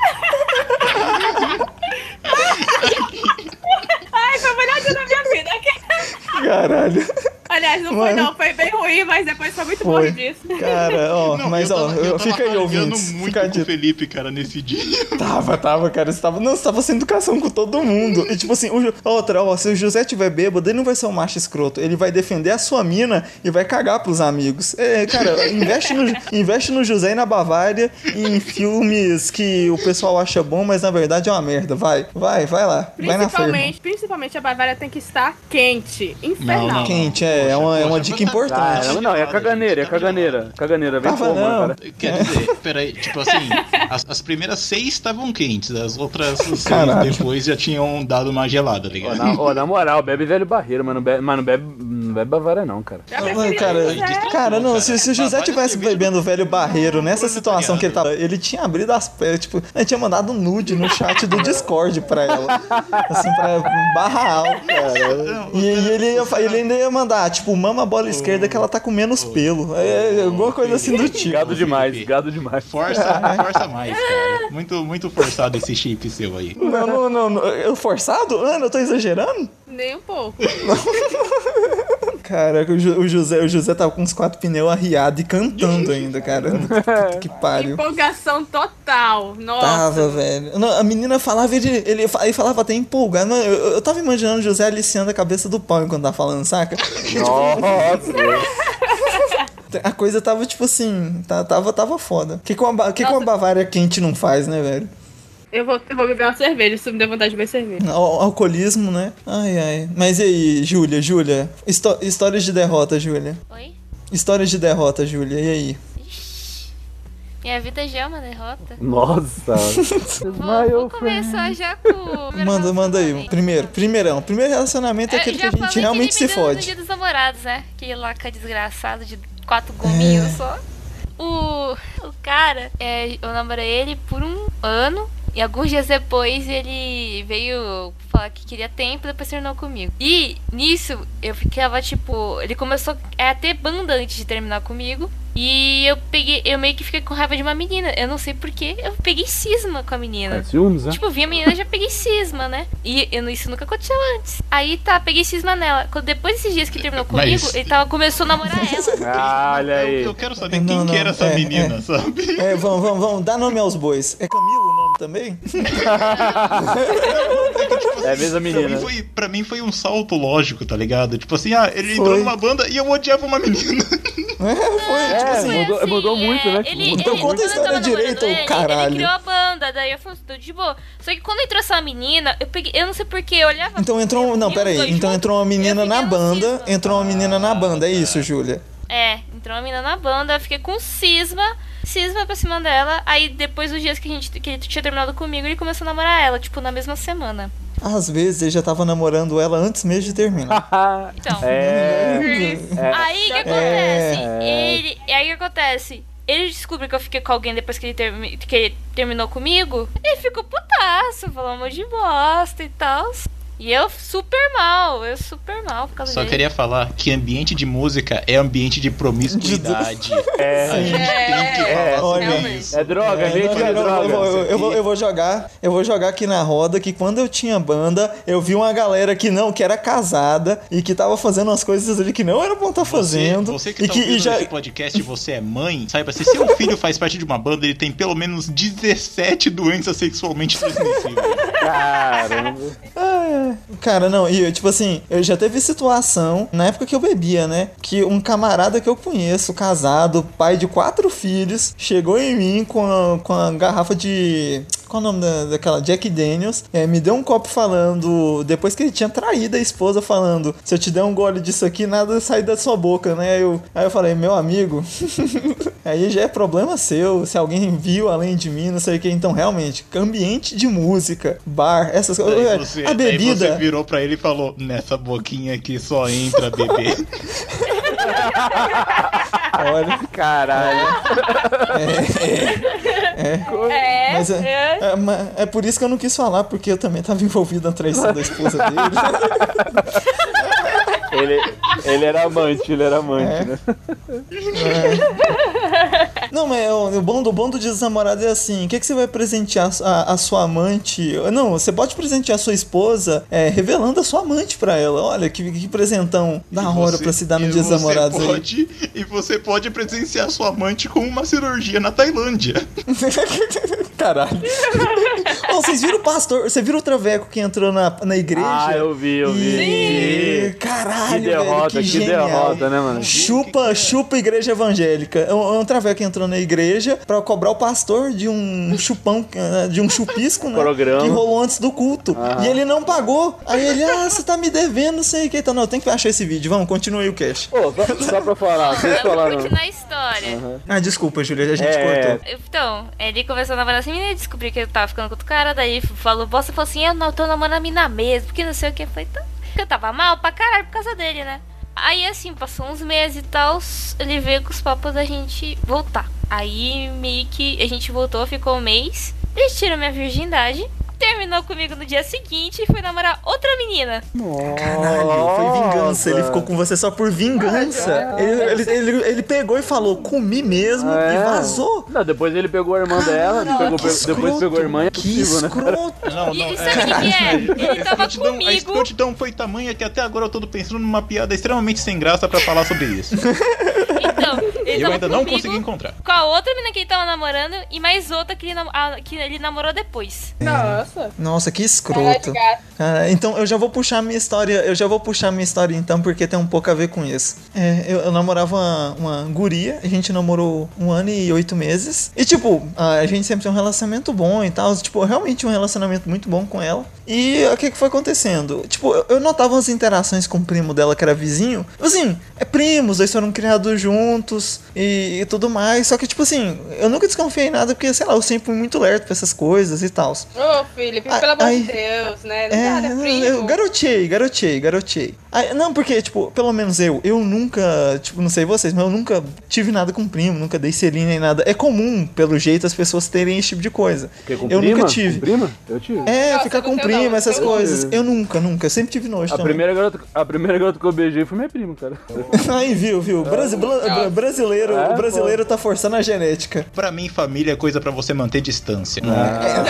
S2: Foi o melhor dia da minha vida.
S5: Caralho.
S2: Aliás, não foi não, foi bem ruim, mas depois foi muito bom disso.
S5: Cara, ó,
S7: não,
S5: mas
S7: eu
S5: fica aí ouvindo.
S7: Muito com o Felipe, cara, nesse dia.
S5: Tava, cara, você tava sem educação com todo mundo. E tipo assim, se o José tiver bêbado, ele não vai ser um macho escroto, ele vai defender a sua mina e vai cagar pros amigos. Cara, investe no José e na Bavária em filmes que o pessoal acha bom, mas na verdade é uma merda. Vai lá, vai na frente.
S2: Principalmente a Bavária tem que estar quente, infernal.
S5: Quente, é uma
S7: poxa,
S5: dica
S7: mas
S5: importante.
S6: Ah, não, é caganeira, Vem
S5: Tava
S6: como,
S5: não.
S6: cara?
S7: Quer dizer, peraí, tipo assim, as primeiras 6 estavam quentes, as outras 6
S5: Caralho.
S7: depois já tinham dado uma gelada, tá ligado?
S6: Na moral, bebe velho barreiro, mas não bebe Bavária não, cara.
S5: Cara, não, se o José
S7: Bavária
S5: tivesse
S7: cerveja
S5: bebendo velho barreiro nessa
S7: proletariado.
S5: situação que ele tava, ele tinha abrido as pernas, tipo, ele tinha mandado um nude no chat do Discord pra ela. Assim, pra barra alta, cara. E ele ainda ia mandar, tipo, mama a bola esquerda que ela tá com menos pelo. Alguma coisa assim do tipo.
S6: Gado demais.
S7: Força mais, cara. Muito forçado esse chip seu aí.
S5: Não, eu forçado? Ana, eu tô exagerando?
S2: Nem um pouco.
S5: Cara, o José tava com uns 4 pneus arriados e cantando ainda, cara. Que pariu.
S2: Empolgação total. Nossa.
S5: Tava, velho. Não, a menina falava, ele falava até empolgado. Mano, eu tava imaginando o José aliciando a cabeça do pau enquanto tava falando, saca?
S6: Nossa.
S5: A coisa tava tipo assim, tava foda. O que uma Bavária quente não faz, né, velho?
S2: Eu vou beber uma cerveja, se me der vontade de beber cerveja.
S5: Alcoolismo, né? Ai. Mas e aí, Júlia? Histórias de derrota, Júlia.
S3: Oi?
S5: Histórias de derrota, Júlia. E aí?
S3: Minha vida já é uma derrota.
S6: Nossa.
S3: Vou começar já com...
S5: Manda aí. Primeiro relacionamento é aquele que a gente realmente se
S3: No
S5: fode.
S3: Dia dos Namorados, né? Que laca desgraçado de 4 gominhos só. O cara, eu namorei ele por 1 ano. E alguns dias depois ele veio falar que queria tempo, depois terminou comigo. E nisso eu ficava tipo... Ele começou a ter banda antes de terminar comigo. E eu meio que fiquei com raiva de uma menina. Eu não sei porquê, eu peguei cisma com a menina.
S6: É ciúmes, né?
S3: Tipo, vi a menina e já peguei cisma, né? E isso nunca aconteceu antes. Aí peguei cisma nela. Depois desses dias que ele terminou comigo, ele começou a namorar ela.
S6: Ah, olha aí.
S7: Eu quero saber quem que era essa menina, sabe?
S5: Vamos, dá nome aos bois. É Camilo o nome também?
S6: É a mesma menina.
S7: Pra mim foi um salto lógico, tá ligado? Tipo assim, ele
S5: Foi.
S7: entrou numa banda e eu odiava uma menina.
S5: Foi, tipo assim.
S6: Mudou muito, né?
S5: Então conta a história direito, caralho.
S3: Ele criou a banda, daí eu falei, tô de boa. Só que quando entrou essa menina, eu não sei porquê, eu olhava...
S5: Então entrou uma menina na banda, é isso, Júlia?
S3: Entrou uma menina na banda, eu fiquei com cisma pra cima dela. Aí depois dos dias que ele tinha terminado comigo, ele começou a namorar ela, tipo, na mesma semana.
S5: Às vezes ele já tava namorando ela antes mesmo de terminar.
S3: Então, aí o que acontece? Ele descobriu que eu fiquei com alguém depois que ele terminou comigo. Ele ficou putaço, falou um monte de bosta e tal. E eu super mal por causa
S7: Só
S3: dele.
S7: queria falar que ambiente de música é ambiente de promiscuidade. A gente tem que falar sobre isso.
S6: É droga, gente, é droga.
S5: Eu vou jogar aqui na roda que quando eu tinha banda, eu vi uma galera que era casada e que tava fazendo umas coisas ali que não era bom estar fazendo.
S7: Você que tá ouvindo esse podcast, você é mãe, saiba, se seu filho faz parte de uma banda, ele tem pelo menos 17 doenças sexualmente transmissíveis.
S6: Caramba.
S5: Cara, não, e tipo assim, eu já teve situação, na época que eu bebia, né, que um camarada que eu conheço, casado, pai de 4 filhos, chegou em mim com a garrafa de... Qual o nome daquela? Jack Daniels. Me deu um copo falando, depois que ele tinha traído a esposa, falando, se eu te der um gole disso aqui, nada sai da sua boca, né? Aí eu falei, meu amigo, aí já é problema seu, se alguém viu além de mim, não sei o que. Então, realmente, ambiente de música, bar, essas coisas. A bebida...
S7: Aí você virou pra ele e falou, nessa boquinha aqui só entra bebê.
S5: Olha,
S6: caralho.
S5: Mas é por isso que eu não quis falar, porque eu também tava envolvido na traição da esposa dele.
S6: Ele era amante, né?
S5: Não, mas o bom do Dia dos Namorados é assim, o que você vai presentear a sua amante? Não, você pode presentear a sua esposa revelando a sua amante pra ela. Olha, que presentão da hora pra se dar no Dia dos Namorados aí.
S7: E você pode presenciar sua amante com uma cirurgia na Tailândia.
S5: Caralho. Vocês viram pastor. Você viu o traveco que entrou na igreja?
S6: Ah, eu vi.
S5: E... Caralho,
S6: Que derrota,
S5: velho, que genial.
S6: derrota, né, mano?
S5: Chupa igreja evangélica. É um traveco que entrou na igreja pra cobrar o pastor de um chupão, de um chupisco, né?
S6: Programa.
S5: Que rolou antes do culto. E ele não pagou. Aí ele, você tá me devendo, não sei o que. Então, não, eu tenho que achar esse vídeo. Vamos, continue aí o cast.
S6: Pô, só pra falar, vocês
S3: Eu vou
S6: falaram.
S3: continuar a história.
S5: Ah, desculpa, Júlia, a gente cortou.
S3: Então, ele começou a namorar assim, menina, descobri que ele tava ficando com outro cara, daí falou, você falou assim, eu não tô namorando a mina mesmo, porque não sei o que foi. Eu tava mal pra caralho por causa dele, né? Aí assim, passou uns meses e tal, ele veio com os papos da gente voltar. Aí meio que a gente voltou, ficou um mês, ele tirou minha virgindade, terminou comigo no dia seguinte e foi namorar outra menina.
S5: Caralho, foi vingança. Ele ficou com você só por vingança. Ele pegou e falou, comi mesmo e vazou.
S6: Não, depois ele pegou a irmã dela, depois pegou a irmã e é possível, né?
S7: Não,
S3: E sabe o que é? Ele tava
S7: A
S3: comigo.
S7: escrotidão foi tamanha que até agora eu tô pensando numa piada extremamente sem graça pra falar sobre isso.
S3: Então, ele
S7: Eu
S3: tava
S7: ainda não
S3: comigo,
S7: consegui encontrar.
S3: com a outra menina que ele tava namorando e mais outra que ele namorou depois.
S5: Nossa, que escroto. Então eu já vou puxar minha história. Então, porque tem um pouco a ver com isso. Eu namorava uma guria, a gente namorou 1 ano e 8 meses. E tipo, a gente sempre tem um relacionamento bom e tal. Tipo, realmente um relacionamento muito bom com ela. E o que foi acontecendo? Tipo, eu notava as interações com o primo dela, que era vizinho. Assim, primos, eles foram criados juntos e tudo mais. Só que, tipo assim, eu nunca desconfiei em nada, porque, sei lá, eu sempre fui muito lerdo pra essas coisas e tal.
S2: Ô, Felipe, pelo amor de Deus, né? Não dá, primo.
S5: Eu garotei. Não, porque, tipo, pelo menos eu nunca, tipo, não sei vocês, mas eu nunca tive nada com primo, nunca dei selinho nem nada. É comum, pelo jeito, as pessoas terem esse tipo de coisa.
S6: Porque com
S5: eu
S6: prima?
S5: nunca tive.
S6: Com prima? Eu tive.
S2: Nossa,
S5: ficar com
S2: do teu
S5: prima,
S2: não,
S5: essas
S2: do teu
S5: coisas. Eu nunca. Eu sempre tive nojo
S6: A
S5: também.
S6: primeira garota que eu beijei foi minha prima, cara.
S5: Aí, viu? Brasileiro tá forçando a genética.
S7: Pra mim, família é coisa pra você manter distância.
S6: Não.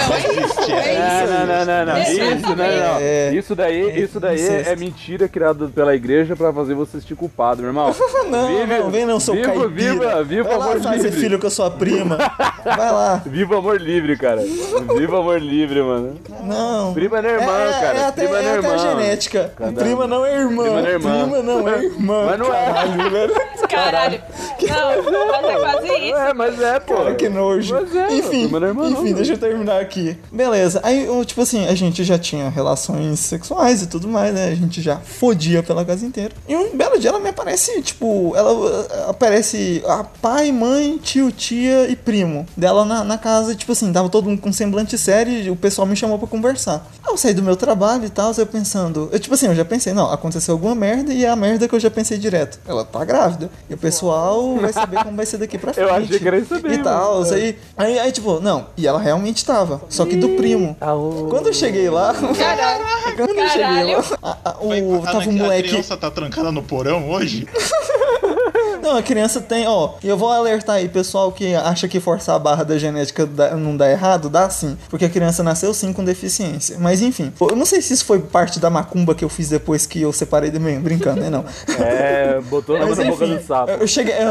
S6: Isso daí é mentira criada pela igreja pra fazer você se culpado, meu irmão.
S5: Não, sou caipira.
S6: Viva
S5: Vai lá
S6: amor
S5: fazer
S6: livre.
S5: filho com a sua prima. Vai lá.
S6: Viva amor livre, cara. Viva amor livre, mano.
S5: Não.
S6: Prima não é irmã, cara. Prima não é irmã.
S5: a genética. Prima não é irmã.
S6: Prima não é irmã.
S5: Prima não é irmã.
S6: Mas não é.
S5: Caralho, velho.
S2: Caralho. Não, mas é quase isso.
S6: Mas é, pô.
S5: Cara, que nojo.
S6: Mas é,
S5: Enfim,
S6: prima não é irmã, não,
S5: deixa eu terminar aqui. Beleza. Aí, tipo assim, a gente já tinha relações sexuais e tudo mais, né? A gente já fodia pela casa inteira. E um belo dia ela me aparece, tipo, ela aparece a pai, mãe, tio, tia e primo dela na casa, tipo assim, tava todo mundo com semblante sério e o pessoal me chamou pra conversar. Aí eu saí do meu trabalho e tal, eu pensando, eu já pensei, não, aconteceu alguma merda e é a merda que eu já pensei direto. Ela tá grávida. E o pessoal vai saber como vai ser daqui pra frente.
S6: Eu achei que era isso mesmo.
S5: E tal, aí, tipo, não, e ela realmente tava, só que do primo. Quando eu cheguei lá, quando eu cheguei lá, tava um moleque.
S7: A criança tá trancada no porão hoje?
S5: Não, a criança tem, e eu vou alertar aí, pessoal que acha que forçar a barra da genética não dá errado, dá sim, porque a criança nasceu sim com deficiência. Mas enfim, eu não sei se isso foi parte da macumba que eu fiz depois que eu separei de mim, brincando, né, não.
S6: Botou na boca do sapo.
S5: Eu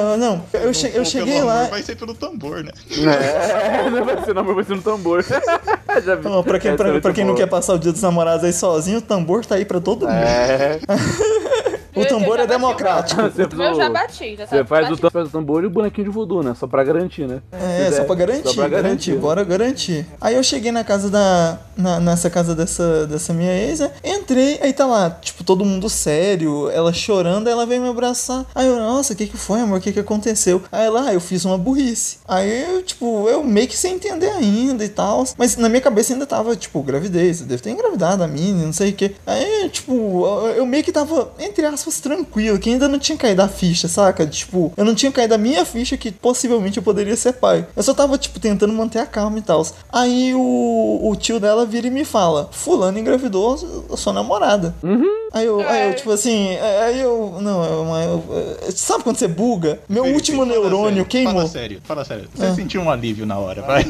S5: cheguei lá.
S7: Vai ser pelo tambor, né?
S6: Não vai ser namoro, vai ser no tambor. Já vi.
S5: Não, pra quem não quer passar o dia dos namorados aí sozinho, o tambor tá aí pra todo mundo. O tambor é democrático.
S2: Eu já bati, já
S6: Você faz o tambor e o bonequinho de voodoo, né? Só pra garantir, né?
S5: Só pra garantir. Bora garantir. Aí eu cheguei na casa nessa casa dessa minha ex, né? Entrei, aí tá lá, tipo, todo mundo sério, ela chorando, ela veio me abraçar. Aí eu, nossa, o que foi, amor? O que aconteceu? Aí ela, eu fiz uma burrice. Aí eu meio que sem entender ainda e tal. Mas na minha cabeça ainda tava, tipo, gravidez. Eu devo ter engravidado a menina, não sei o que. Aí, tipo, eu meio que tava, entre aspas, tranquilo, que ainda não tinha caído a ficha, saca? Tipo, eu não tinha caído a minha ficha que possivelmente eu poderia ser pai. Eu só tava, tipo, tentando manter a calma e tal. Aí o tio dela vira e me fala, fulano engravidou a sua namorada. Aí eu, tipo assim, sabe quando você buga? Meu último neurônio queimou.
S7: Fala sério. Você sentiu um alívio na hora, vai?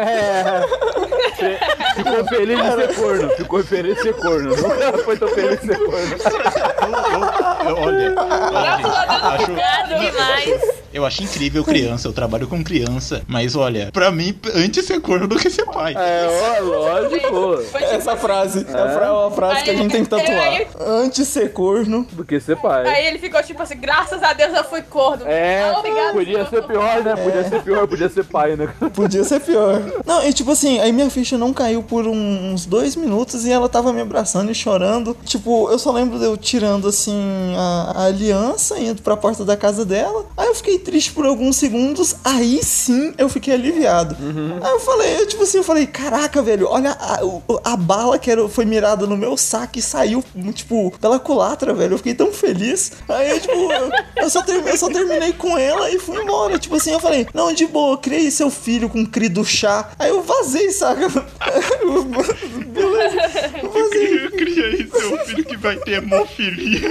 S6: Ficou feliz de ser corno. Ficou feliz de ser corno. Nunca foi tão feliz de ser corno.
S7: Olha,
S3: Obrigado demais.
S7: Eu acho incrível criança, eu trabalho com criança, mas olha, pra mim, antes ser corno do que ser pai.
S6: Lógico.
S2: Foi tipo
S5: Essa frase é uma frase que a gente tem que tatuar. Antes ser corno.
S6: Do que ser pai.
S2: Aí ele ficou tipo assim, graças a Deus eu fui corno. Obrigado,
S6: Podia ser pior, né? Podia ser pior, podia ser pai, né?
S5: Podia ser pior. Não, e tipo assim, aí minha ficha não caiu por uns 2 minutos e ela tava me abraçando e chorando. Tipo, eu só lembro de eu tirando assim a aliança, indo pra porta da casa dela. Aí eu fiquei triste por alguns segundos. Aí sim eu fiquei aliviado. Aí eu falei, caraca, velho, olha a bala que foi mirada no meu saco e saiu, tipo, pela culatra, velho. Eu fiquei tão feliz. Aí, tipo, eu só terminei com ela e fui embora. Tipo assim, eu falei, não, de boa, criei seu filho com cri do chá. Aí eu vazei, saca? Beleza, eu vazei.
S7: Eu criei seu filho que vai ter hemofilia.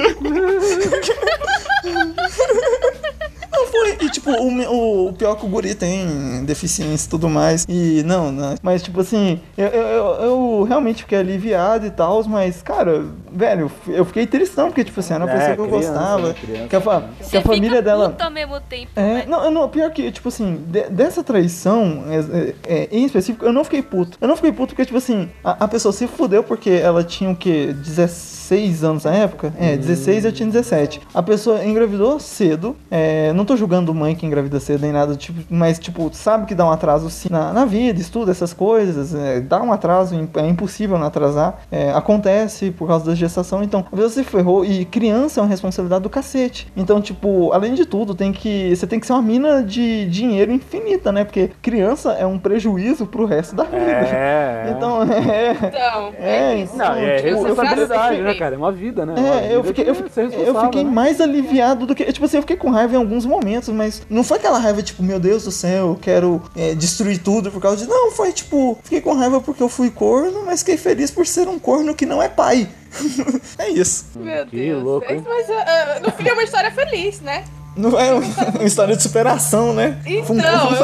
S5: Não foi. E tipo, o pior que o guri tem deficiência e tudo mais. E não, mas tipo assim, eu realmente fiquei aliviado e tal, mas, cara, velho, eu fiquei tristão, porque tipo assim, era uma pessoa que eu gostava. Que a família dela.
S3: Puto ao mesmo tempo,
S5: Não, pior que, tipo assim, dessa traição em específico, eu não fiquei puto. Eu não fiquei puto porque, tipo assim, a pessoa se fudeu porque ela tinha o quê? 16 anos na época? 16 eu tinha 17. A pessoa engravidou cedo. Não tô julgando mãe que engravida cedo nem nada, tipo, mas, tipo, sabe que dá um atraso sim na vida, estuda essas coisas, dá um atraso, é impossível não atrasar. Acontece por causa da gestação, então, às vezes você ferrou, e criança é uma responsabilidade do cacete. Então, tipo, além de tudo, você tem que ser uma mina de dinheiro infinita, né? Porque criança é um prejuízo pro resto da vida. Então,
S6: Não, é responsabilidade, né, cara? É uma vida, né?
S5: Eu fiquei mais aliviado do que... Tipo assim, eu fiquei com raiva em alguns momentos, mas não foi aquela raiva, tipo, meu Deus do céu, eu quero destruir tudo por causa de... Não, foi tipo, fiquei com raiva porque eu fui corno, mas fiquei feliz por ser um corno que não é pai. É isso.
S2: Meu
S6: Que
S2: Deus.
S6: louco, hein?
S2: Mas no fim é uma história feliz, né?
S5: Não é uma história de superação, né?
S2: Então,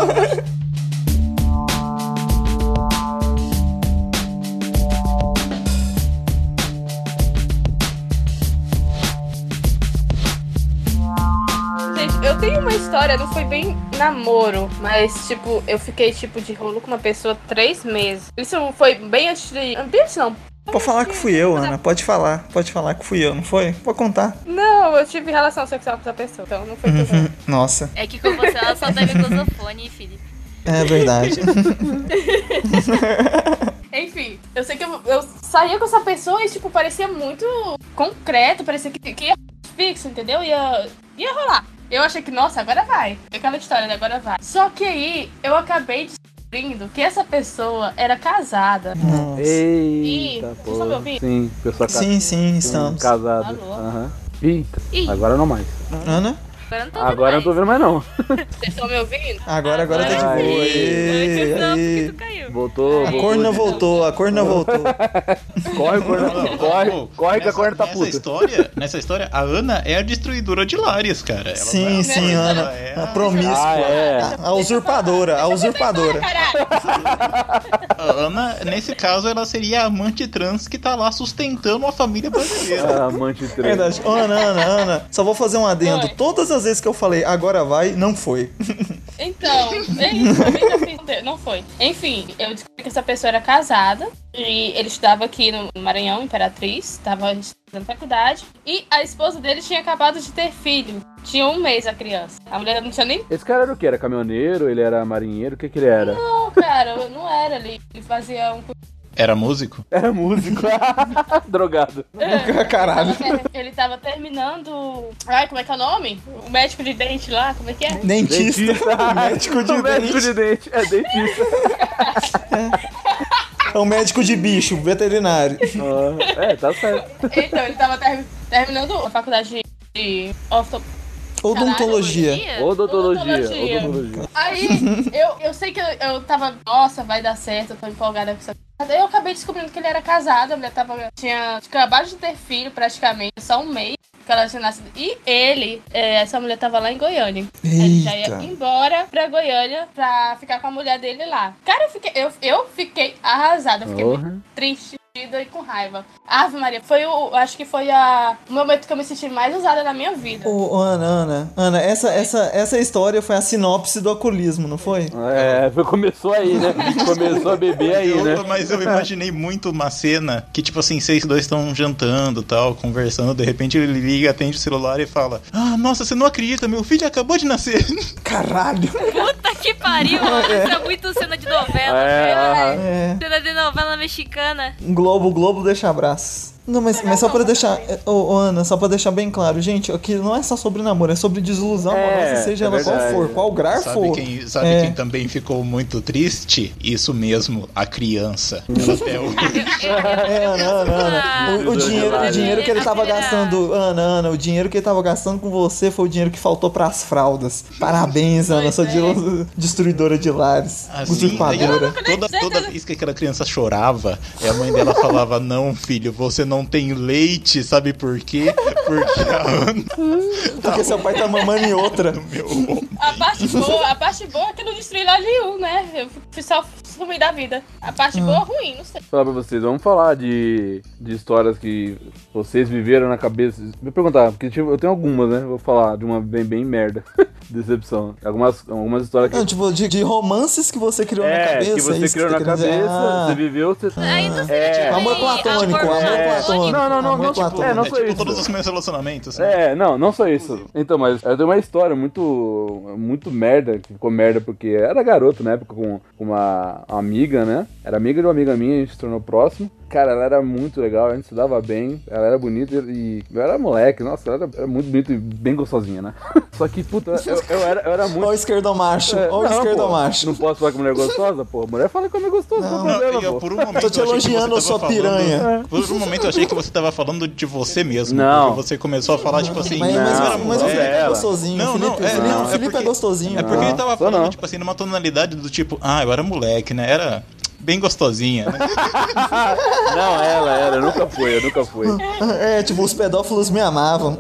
S2: eu tenho uma história, não foi bem namoro, mas, tipo, eu fiquei, tipo, de rolo com uma pessoa 3 meses. Isso foi bem antes de... Bem antes não.
S5: Pode falar que fui eu, Ana. Pode falar que fui eu, não foi? Pode contar.
S2: Não, eu tive relação sexual com essa pessoa, então não foi tudo.
S5: Nossa.
S3: É que com você ela só deve gozofone, filho.
S5: É verdade.
S2: Enfim, eu sei que eu saía com essa pessoa e, tipo, parecia muito concreto, parecia que ia fixo, entendeu? Ia rolar. Eu achei que, nossa, agora vai. Aquela história de agora vai. Só que aí, eu acabei descobrindo que essa pessoa era casada.
S5: Nossa.
S6: Eita,
S2: vocês estão me ouvindo?
S6: Sim, pessoa casada.
S5: Sim, estamos.
S6: Casada.
S2: Alô?
S6: Aham. Eita,
S3: Ih.
S6: agora não mais.
S5: Ana?
S3: Agora eu não tô vendo
S6: Agora eu não
S3: mais.
S6: tô vendo mais não.
S2: Vocês estão me ouvindo?
S5: Agora tá de boa.
S3: Antes não, porque
S5: Aí.
S3: tu caiu.
S6: Voltou.
S5: A corna voltou.
S6: Corre que a corna tá puta.
S7: Nessa história, a Ana é a destruidora de lares, cara. Ela
S5: Sim,
S7: vai-
S5: Ana.
S7: ela é
S5: A promíscua. A usurpadora.
S7: A Ana, nesse caso, ela seria a amante trans que tá lá sustentando a família brasileira.
S6: Amante trans.
S5: Verdade. Ana, só vou fazer um adendo.
S2: Oi.
S5: Todas as vezes que eu falei agora vai, não foi.
S2: Então, não foi. Enfim, eu descobri que essa pessoa era casada e ele estudava aqui no Maranhão, Imperatriz, estava estudando faculdade, e a esposa dele tinha acabado de ter filho. Tinha 1 mês a criança. A mulher não tinha nem...
S6: Esse cara era o quê? Era caminhoneiro? Ele era marinheiro? O que ele era?
S2: Não, cara, não era ali. Ele fazia um...
S7: Era músico?
S6: Era músico. Drogado.
S5: Caralho.
S2: Ele tava terminando... Ai, como é que é o nome? O médico de dente lá, como é que é?
S5: Dentista. Médico de
S6: O médico de dente. É dentista.
S5: É um médico de bicho, veterinário.
S6: Tá certo.
S2: Então, ele tava terminando a faculdade de
S5: Odontologia.
S6: Odontologia.
S2: Aí, eu sei que eu tava, nossa, vai dar certo, eu tô empolgada com essa coisa. Daí eu acabei descobrindo que ele era casado, a mulher tinha acabado de ter filho praticamente, só 1 mês que ela tinha nascido. E essa mulher tava lá em Goiânia. Ele já ia embora pra Goiânia pra ficar com a mulher dele lá. Cara, eu fiquei arrasada, eu fiquei muito triste. e com raiva. Ave Maria, acho que foi o momento que eu me senti mais usada na minha vida.
S5: Ô, Ana, essa história foi a sinopse do alcoolismo, não foi?
S6: Começou aí, né? Começou a beber aí, né?
S7: Mas eu imaginei muito uma cena que, tipo assim, vocês dois estão jantando, tal, conversando, de repente ele liga, atende o celular e fala: ah, nossa, você não acredita, meu filho acabou de nascer.
S5: Caralho!
S3: Puta que pariu, mano. Isso é muito cena de novela. Cena de novela mexicana.
S5: Globo deixa abraços. Não, mas só pra deixar... Ana, só pra deixar bem claro, gente, aqui não é só sobre namoro, é sobre desilusão amorosa, seja ela qual for, qual grau for.
S7: Sabe quem também ficou muito triste? Isso mesmo, a criança.
S5: Ana. O dinheiro que ele tava gastando, Ana, o dinheiro que ele tava gastando com você foi o dinheiro que faltou pras fraldas. Parabéns, Ana, sua destruidora de lares, usurpadora.
S7: Toda vez que aquela criança chorava, a mãe dela falava: não, filho, você não tem leite, sabe por quê?
S5: Porque seu pai tá mamando em outra.
S2: A parte boa é que não destruí lá nenhum, né? Eu fui só sumir da vida. A parte boa é ruim, não sei.
S6: Falar pra vocês, vamos falar de histórias que vocês viveram na cabeça. Vou perguntar, porque eu tenho algumas, né? Vou falar de uma bem merda. Decepção. Algumas histórias que...
S5: Não, tipo, de romances que você criou na cabeça.
S6: Que você criou na cabeça, você viveu, você...
S5: Amor platônico. Não,
S6: tipo,
S7: não
S6: só
S7: tipo
S6: isso.
S7: todos os meus relacionamentos. Né?
S6: Não só isso. Então, mas eu tenho uma história muito merda, que ficou merda porque era garoto na época com uma amiga, né? Era amiga de uma amiga minha, a gente se tornou próximo. Cara, ela era muito legal, a gente se dava bem, ela era bonita e eu era moleque, nossa, ela era muito bonita e bem gostosinha, né? Só que, puta, eu era muito...
S5: Olha o esquerdomacho, macho.
S6: Não posso falar que mulher é gostosa, pô. Mulher fala que é gostosa, não tem problema, pô.
S7: Por um momento,
S5: tô te elogiando a sua piranha.
S7: Por um momento eu achei que você tava falando de você mesmo.
S6: Não.
S7: Porque você começou a falar, tipo assim...
S5: Mas o Felipe é gostosinho. O Felipe é gostosinho.
S7: É porque ele tava falando, tipo assim, numa tonalidade do tipo... Ah, eu era moleque, né? Era... bem gostosinha, né?
S6: Não, ela era, nunca foi.
S5: Tipo, os pedófilos me amavam.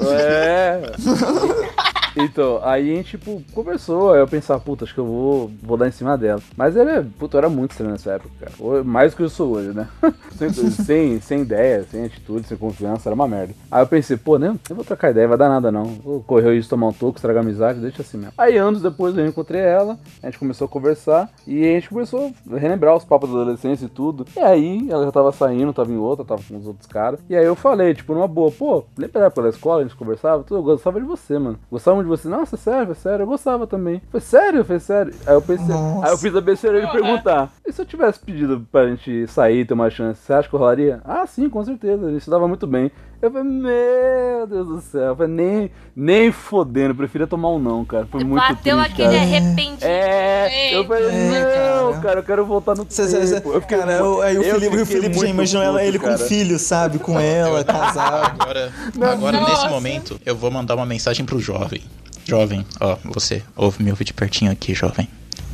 S6: Então, aí a gente, tipo, conversou, aí eu pensava, puta, acho que eu vou dar em cima dela. Mas eu era muito estranho nessa época, cara. Mais do que eu sou hoje, né? sem ideia, sem atitude, sem confiança, era uma merda. Aí eu pensei, pô, né? Eu vou trocar ideia, vai dar nada não. Vou correr o risco de tomar um toco, estragar a amizade, deixa assim mesmo. Aí anos depois eu encontrei ela, a gente começou a conversar e a gente começou a relembrar os papos da adolescência e tudo. E aí ela já tava saindo, tava em outra, tava com os outros caras. E aí eu falei, tipo, numa boa, pô, lembra da época da escola, a gente conversava, tudo, eu gostava de você, mano. Gostava muito de você. Nossa, sério, eu gostava também. Foi sério? Aí eu pensei, aí eu fiz a besteira de perguntar, e se eu tivesse pedido pra gente sair, ter uma chance, você acha que rolaria? Ah, sim, com certeza, a gente se dava muito bem. Eu falei, meu Deus do céu, eu falei, nem fodendo, eu preferia tomar um não, cara. Foi muito triste,
S3: bateu aquele arrependido.
S6: Eu falei, não, cara, eu quero voltar no tempo.
S5: Aí o Felipe já imaginou ele com filho, sabe? Com ela, casado.
S7: Agora nesse momento, eu vou mandar uma mensagem pro jovem. Jovem, ó, você ouve me ouvir de pertinho aqui, jovem.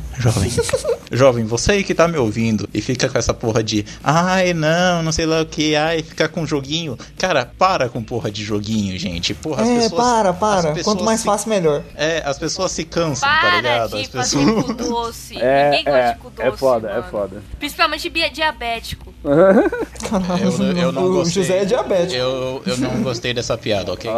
S7: Jovem, você aí que tá me ouvindo e fica com essa porra de ai, não sei lá o que, ai, ficar com joguinho. Cara, para com porra de joguinho, gente. Porra, as pessoas... para. Quanto mais fácil, melhor.
S6: As
S7: pessoas se cansam, tá ligado?
S3: As pessoas... cu doce. Ninguém gosta de cu doce.
S6: É foda.
S3: Principalmente diabético.
S7: Eu não gostei.
S5: O José é diabético.
S7: Eu não gostei dessa piada, ok?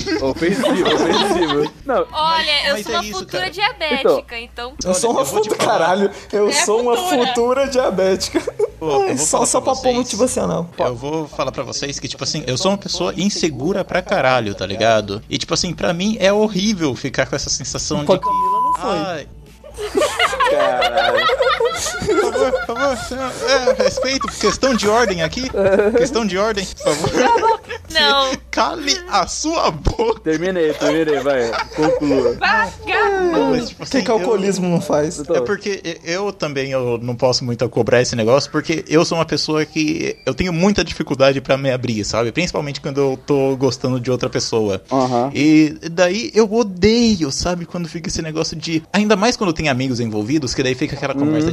S6: Ofensivo. Não,
S3: olha, eu sou uma futura diabética, então...
S5: Eu sou uma futura... Caralho, eu sou uma futura diabética. Só pra pôr motivacional.
S7: Eu vou falar pra vocês que, tipo assim, eu sou uma pessoa insegura pra caralho, tá ligado? E, tipo assim, pra mim é horrível ficar com essa sensação de que...
S5: Camila não foi.
S7: Ai,
S6: caralho.
S7: Por favor. Respeito, questão de ordem aqui. Questão de ordem, por favor.
S3: Não.
S7: Cale a sua boca.
S6: Terminei, vai. Conclua.
S7: Mas, tipo assim,
S5: que alcoolismo não faz?
S7: É porque eu não posso muito cobrar esse negócio, porque eu sou uma pessoa que eu tenho muita dificuldade pra me abrir, sabe? Principalmente quando eu tô gostando de outra pessoa. E daí eu odeio, sabe? Quando fica esse negócio de... Ainda mais quando tem amigos envolvidos, que daí fica aquela conversa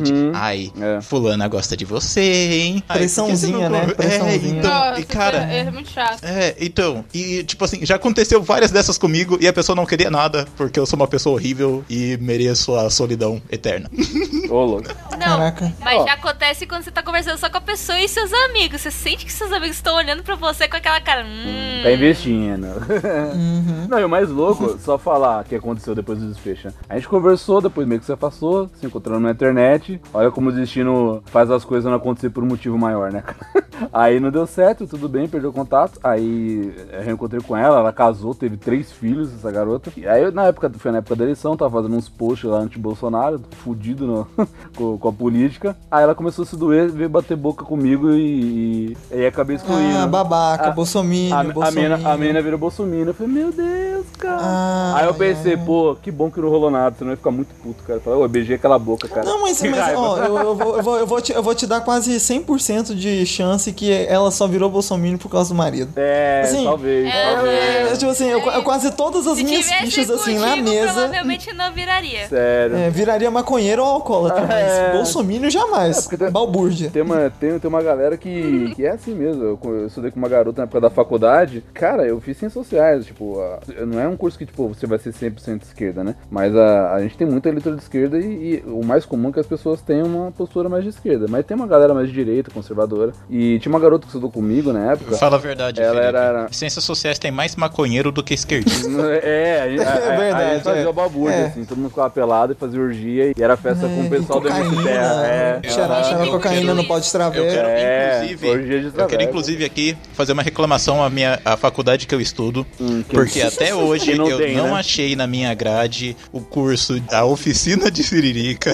S7: Ai, fulana gosta de você, hein? Ai,
S5: Pressãozinha,
S7: por que você não
S5: né? Pressãozinha.
S7: Então,
S2: Nossa,
S7: e cara...
S2: é muito chato.
S7: Então, e tipo assim, já aconteceu várias dessas comigo e a pessoa não queria nada, porque eu sou uma pessoa horrível e mereço a solidão eterna.
S6: Ô, louco.
S3: Não,
S5: Caraca.
S3: mas já acontece quando você tá conversando só com a pessoa e seus amigos. Você sente que seus amigos estão olhando pra você com aquela cara.
S6: Tá investindo. Não, e o mais louco, só falar o que aconteceu depois do desfecho. Né? A gente conversou, depois meio que se afastou, se encontrando na internet. Olha como o destino faz as coisas não acontecer por um motivo maior, né? Aí não deu certo, tudo bem, perdeu contato. Aí eu reencontrei com ela casou, teve 3 filhos, essa garota. E aí foi na época da eleição, tava fazendo uns posts lá anti-Bolsonaro, fudido com a política. Aí ela começou a se doer, veio bater boca comigo e aí acabei excluindo.
S5: Ah, babaca, bolsominion,
S6: a menina virou bolsominion. Eu falei, meu Deus, cara. Aí eu pensei, pô, que bom que não rolou nada, senão eu ia ficar muito puto, cara. Eu falei, eu beijei aquela boca, cara.
S5: Não, mas ó, eu vou te dar quase 100% de chance que ela só virou bolsominion por causa do marido.
S6: Assim, talvez.
S5: Tipo assim, quase todas as minhas fichas assim na mesa.
S3: Provavelmente não viraria.
S6: Sério.
S5: Viraria maconheiro ou alcoólatra, mas bolsominion jamais. Balbúrdia.
S6: Tem uma galera que é assim mesmo. Eu estudei com uma garota na época da faculdade. Cara, eu fiz ciências sociais. Tipo, não é um curso que tipo, você vai ser 100% de esquerda, né? Mas a gente tem muita leitura de esquerda e o mais comum é que as pessoas tenham uma postura mais de esquerda. Mas tem uma galera mais de direita, conservadora. E tinha uma garota que estudou comigo na época.
S7: Fala a verdade,
S6: ela
S7: Felipe.
S6: era...
S7: Ciências sociais tem mais maconheiro do que esquerdista.
S5: verdade.
S6: A gente fazia balbúrdia, assim. Todo mundo ficava pelado e fazia orgia. E era festa com o pessoal do MC Terra.
S5: Cheirar cocaína não pode traver.
S7: Eu quero inclusive aqui fazer uma reclamação à faculdade que eu estudo, porque até hoje eu não achei na minha grade o curso da oficina de Siririca.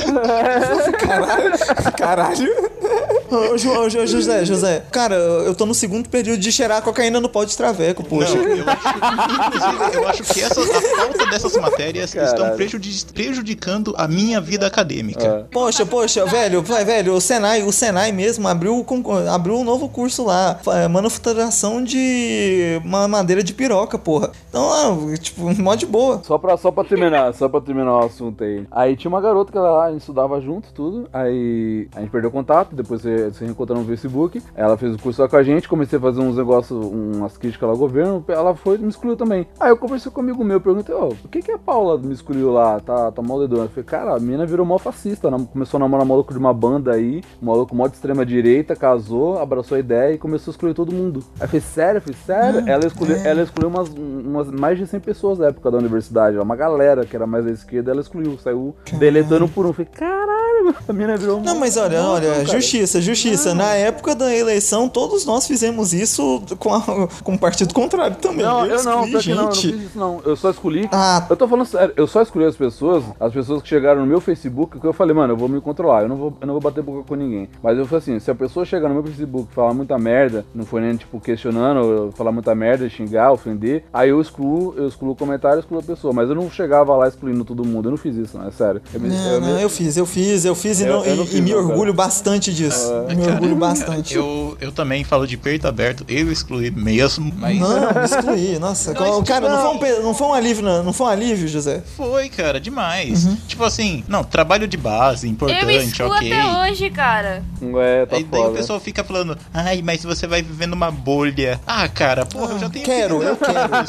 S7: Caralho.
S5: Ô, José, cara, eu tô no segundo período de cheirar cocaína no pau de traveco, poxa.
S7: Não, eu acho que a falta dessas matérias estão prejudicando a minha vida acadêmica.
S5: Poxa, velho, o Senai mesmo abriu um novo curso lá, manufaturação de madeira de piroca, porra. Então, tipo, mó de boa.
S6: Só pra terminar o assunto aí. Aí tinha uma garota que a gente estudava junto, tudo. Aí a gente perdeu contato, depois se reencontrou no Facebook. Ela fez o curso lá com a gente, comecei a fazer uns negócios, umas críticas lá ao governo. Ela foi e me excluiu também. Aí eu conversei com um amigo meu, perguntei, por que a Paula me excluiu lá? Tá mal dedona. Eu falei, cara, a mina virou mó fascista, começou a namorar um maluco de uma banda aí, um maluco mó de extrema direita, casou, abraçou a ideia e começou a excluir todo mundo. Aí eu falei, sério? Ela excluiu umas mais de 100 pessoas da época da universidade, uma galera que era mais da esquerda, ela excluiu, saiu deletando por um. Eu falei, caralho, a mina virou...
S5: Não, mas olha, justiça. Na época da eleição, todos nós fizemos isso com o partido contrário também.
S6: Não, eu não fiz isso não. Eu só escolhi. Eu tô falando sério, eu só escolhi as pessoas que chegaram no meu Facebook, que eu falei, mano, eu vou me controlar, eu não vou bater boca com ninguém. Mas eu falei assim, se a pessoa chegar no meu Facebook e falar muita merda, não foi nem tipo questionando, falar muita merda, xingar, ofender, aí eu excluo o comentário, excluo a pessoa. Mas eu não chegava lá excluindo todo mundo, eu não fiz isso, não, é sério.
S5: Eu fiz e me orgulho bastante disso. Me orgulho bastante.
S7: Eu também falo de peito aberto, eu excluí mesmo, mas...
S5: Não, excluí, nossa. Cara, não foi um alívio, José?
S7: Foi, cara, demais. Tipo assim, trabalho de base, importante,
S3: eu me excluo até hoje, cara.
S6: Tá
S7: aí daí o pessoal fica falando, mas você vai vivendo uma bolha. Cara, porra, eu já tenho
S5: eu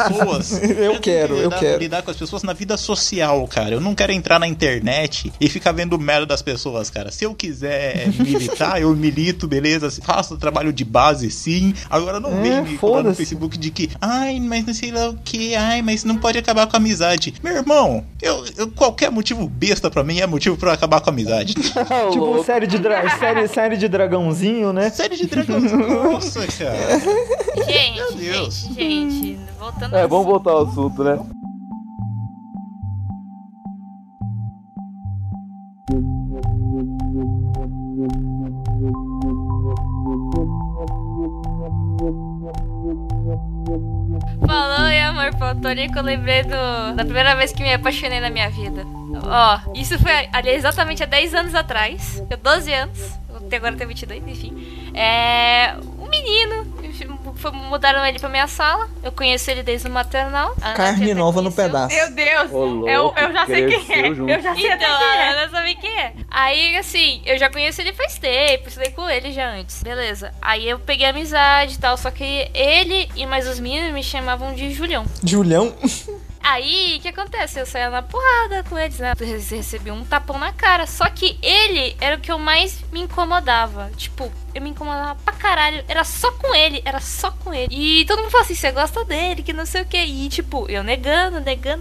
S5: quero
S7: lidar com as pessoas na vida social, cara. Eu não quero entrar na internet e ficar vendo merda das pessoas, cara. Se eu quiser militar, eu milito, beleza? Faço trabalho de base, sim. Agora não vem me falar no Facebook de que, mas não sei lá o que, mas não pode acabar com a amizade. Meu irmão, qualquer motivo besta pra mim é motivo pra acabar com a amizade.
S5: Tipo série de dragãozinho, né?
S7: Série de dragãozinho, nossa, cara.
S3: Meu Deus. Gente, voltando ao
S6: vamos voltar ao assunto, né?
S3: Falou, e amor platônico, eu lembrei da primeira vez que me apaixonei na minha vida. Isso foi exatamente há 10 anos atrás. Eu 12 anos, até agora tenho 22, enfim. Um menino mudaram ele pra minha sala. Eu conheci ele desde o maternal.
S5: Carne nova no pedaço.
S2: Meu Deus,
S6: Ô, louco,
S2: eu já sei quem é.
S6: cresceu junto.
S2: Eu já sei até
S3: Então,
S2: quem
S3: a
S2: é.
S3: Ana sabe quem é. Aí, assim, eu já conheci ele faz tempo, estudei com ele já antes. Beleza. Aí eu peguei amizade e tal, só que ele e mais os meninos me chamavam de Julião.
S5: Julião?
S3: Aí, o que acontece? Eu saía na porrada com eles, né? Eu recebi um tapão na cara. Só que ele era o que eu mais me incomodava. Tipo, eu me incomodava pra caralho. Era só com ele, era só com ele. E todo mundo falou assim, você gosta dele, que não sei o que. E, tipo, eu negando.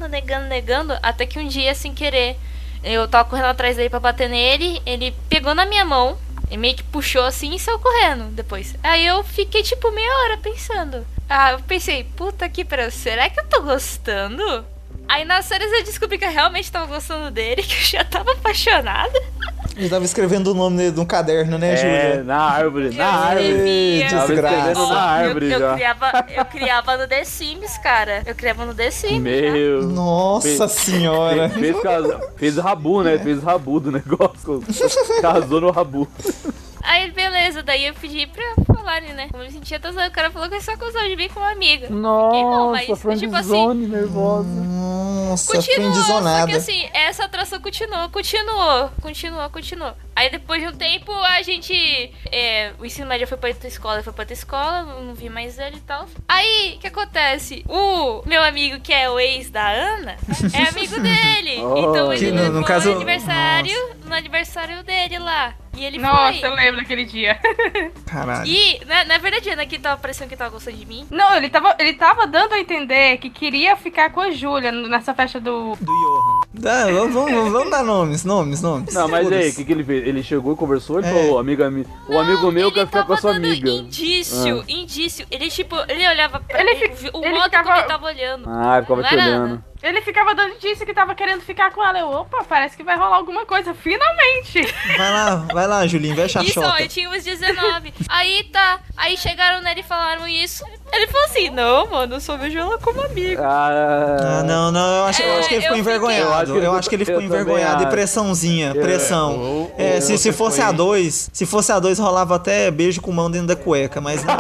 S3: Até que um dia, sem querer, eu tava correndo atrás dele pra bater nele. Ele pegou na minha mão. E meio que puxou assim e saiu correndo depois. Aí eu fiquei tipo meia hora pensando. Eu pensei, puta que pariu, será que eu tô gostando? Aí nas séries eu descobri que eu realmente tava gostando dele, que eu já tava apaixonada.
S5: Ele tava escrevendo o nome dele no caderno, né, Júlia?
S6: Na árvore, na
S3: Eu
S6: árvore.
S3: escrevia.
S6: Tava escrevendo
S5: Desgraça.
S6: na árvore
S3: eu
S6: já.
S3: criava no The Sims, cara. Eu criava no The Sims.
S6: Meu.
S5: Nossa senhora.
S6: Fez o rabu, né? Fez o rabu do negócio. Casou no rabu.
S3: Aí, beleza, daí eu pedi pra falarem, né? Como eu sentia tesão, o cara falou que ele só gostava de mim como amiga.
S6: Nossa,
S3: mas,
S6: friend
S3: tipo assim,
S6: zone nervosa.
S5: Nossa,
S3: Continuou, só
S5: friendzonada.
S3: que assim, essa atração continuou. Aí depois de um tempo a gente. O ensino médio foi pra outra escola, não vi mais ele e tal. Aí, o que acontece? O meu amigo, que é o ex da Ana, é amigo dele.
S6: Oh.
S3: Então ele
S5: Que no
S3: levou
S5: caso-
S3: no aniversário dele lá. E ele
S2: Nossa,
S3: foi.
S2: eu lembro daquele dia.
S5: Caralho.
S3: E, na verdade, Ana que tava parecendo que tava gostando de mim.
S2: Não, ele tava dando a entender que queria ficar com a Júlia nessa festa do...
S5: Do Johan. Vamos dar nomes.
S6: Não, mas aí, o que ele fez? Ele chegou e conversou e falou, o amigo meu quer ficar com a sua
S3: Ele tava
S6: amiga.
S3: dando indício. Ele, tipo, ele olhava pra
S2: Ele
S3: ele,
S2: fi-
S3: o
S2: ele
S3: modo
S2: ficava-
S3: como ele tava olhando.
S6: Ficava
S3: Não
S6: te
S3: era
S6: olhando.
S3: Ana.
S2: Ele ficava dando indício que tava querendo ficar com ela. Opa, parece que vai rolar alguma coisa, finalmente.
S5: Vai lá, Julinho, investe a
S3: Isso, ó,
S5: chota.
S3: eu tinha uns 19. Aí tá. Aí chegaram nele e falaram isso. Ele falou assim: não, mano, eu só vejo ela como amiga.
S5: Não, eu acho que ele ficou
S3: eu fiquei-
S5: envergonhado. Eu acho que ele ficou
S6: eu também
S5: envergonhado e
S6: acho.
S5: pressãozinha, pressão. Se
S7: você
S5: fosse
S7: foi-
S5: se fosse a dois rolava até beijo com mão dentro da cueca, mas não.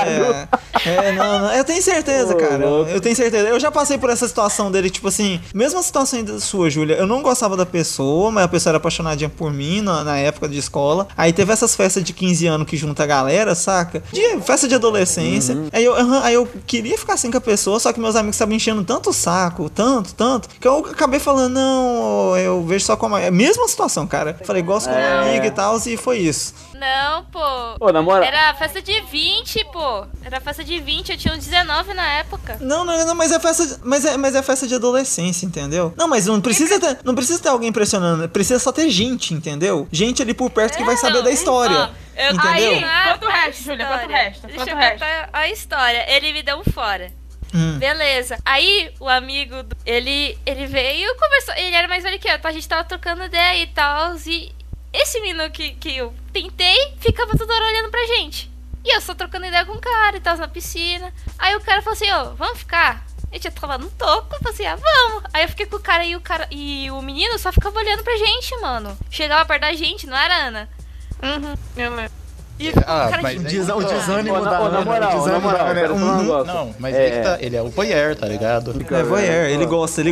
S5: Não, eu tenho certeza, cara. Eu tenho certeza. Eu já passei por essa situação dele, tipo assim, mesma situação da sua, Júlia. Eu não gostava da pessoa, mas a pessoa era apaixonadinha por mim na época de escola. Aí teve essas festas de 15 anos que junta a galera, saca? Festa de adolescência. Aí eu queria ficar assim com a pessoa, só que meus amigos estavam enchendo tanto o saco, tanto, que eu acabei falando, não, eu vejo só como. É a mesma situação, cara. Falei, gosto como amiga e tal, e foi isso.
S3: Não, pô.
S6: Ô, namora.
S3: Era festa de 20, pô. Era festa de 20, eu tinha uns 19 na época.
S5: Não, mas é festa, mas é festa de adolescência, entendeu? Não, mas não precisa ter alguém pressionando, precisa só ter gente, entendeu? Gente ali por perto que vai saber da história. Entendeu?
S2: Aí,
S3: Ah,
S2: quanto o resto, Júlia? Quanto o
S3: história.
S2: resto?
S3: Deixa
S2: Quanto
S3: eu
S2: o resto?
S3: contar a história. Ele me deu um fora. Beleza. Aí o amigo, ele veio e conversou. Ele era mais velho que eu, então a gente tava trocando ideia e tal. E esse menino que eu tentei ficava toda hora olhando pra gente. E eu só trocando ideia com o cara e tal, na piscina. Aí o cara falou assim: ô, vamos ficar? A gente já tava no toco, eu falei assim, vamos. Aí eu fiquei com o cara e o menino só ficava olhando pra gente, mano. Chegava perto da gente, não era, Ana?
S2: Eu lembro.
S3: E o cara
S7: mas
S3: tipo,
S7: aí-
S5: O desânimo
S6: Ô,
S5: da
S6: na
S5: Ana,
S6: moral,
S5: o desânimo da Ana.
S6: quero falar um negócio.
S7: Não, mas aí que tá, ele é o voyeur, tá ligado?
S5: É voyeur, ele gosta.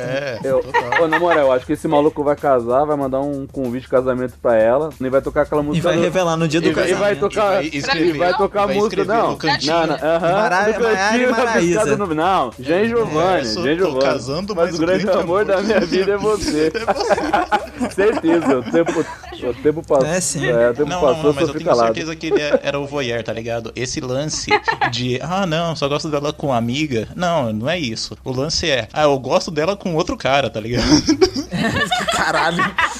S6: Na moral, eu acho que esse maluco vai casar, vai mandar um convite de casamento pra ela, e vai tocar aquela
S5: E
S6: música.
S5: vai revelar no dia do
S6: E vai
S5: casamento.
S6: tocar.
S7: escrever-
S6: Vai tocar a
S7: vai
S6: música,
S7: escrever
S6: não.
S7: no cantinho.
S5: Maiara e Maraísa.
S6: Não, Jean Giovanni.
S7: sou-
S6: Jean
S7: tô
S6: Giovanni.
S7: casando,
S6: Mas
S7: mas
S6: o grande amor da minha vida é você. Certeza, o tempo passou.
S5: É, sim.
S6: O tempo
S7: Não,
S6: passou,
S7: mas
S6: só
S7: eu
S6: fica
S7: tenho
S6: lá.
S7: certeza que ele era o voyeur, tá ligado? Esse lance de, não, só gosto dela com amiga. Não é isso. O lance é, eu gosto dela com outro cara, tá ligado?
S5: Caralho.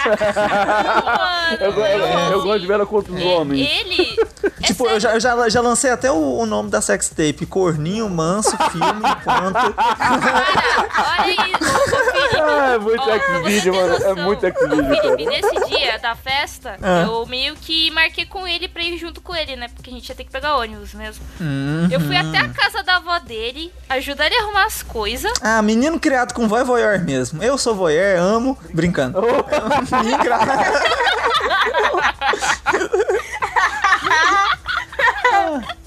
S6: Eu gosto de ver ela com outros homens.
S3: Ele.
S5: Tipo, eu já lancei até o nome da sextape. Corninho, manso, filme, enquanto.
S3: Olha aí, ô,
S6: É muito X-Video, mano. É muito X-Video,
S3: Felipe,
S6: cara.
S3: nesse dia da festa, eu meio que marquei com ele pra ir junto com ele, né? Porque a gente ia ter que pegar ônibus mesmo. Eu fui até a casa da avó dele, ajudar ele a arrumar as coisas.
S5: Ah, menino criado com voyeur mesmo. Eu sou voyeur, amo. Brincando. Menino criado.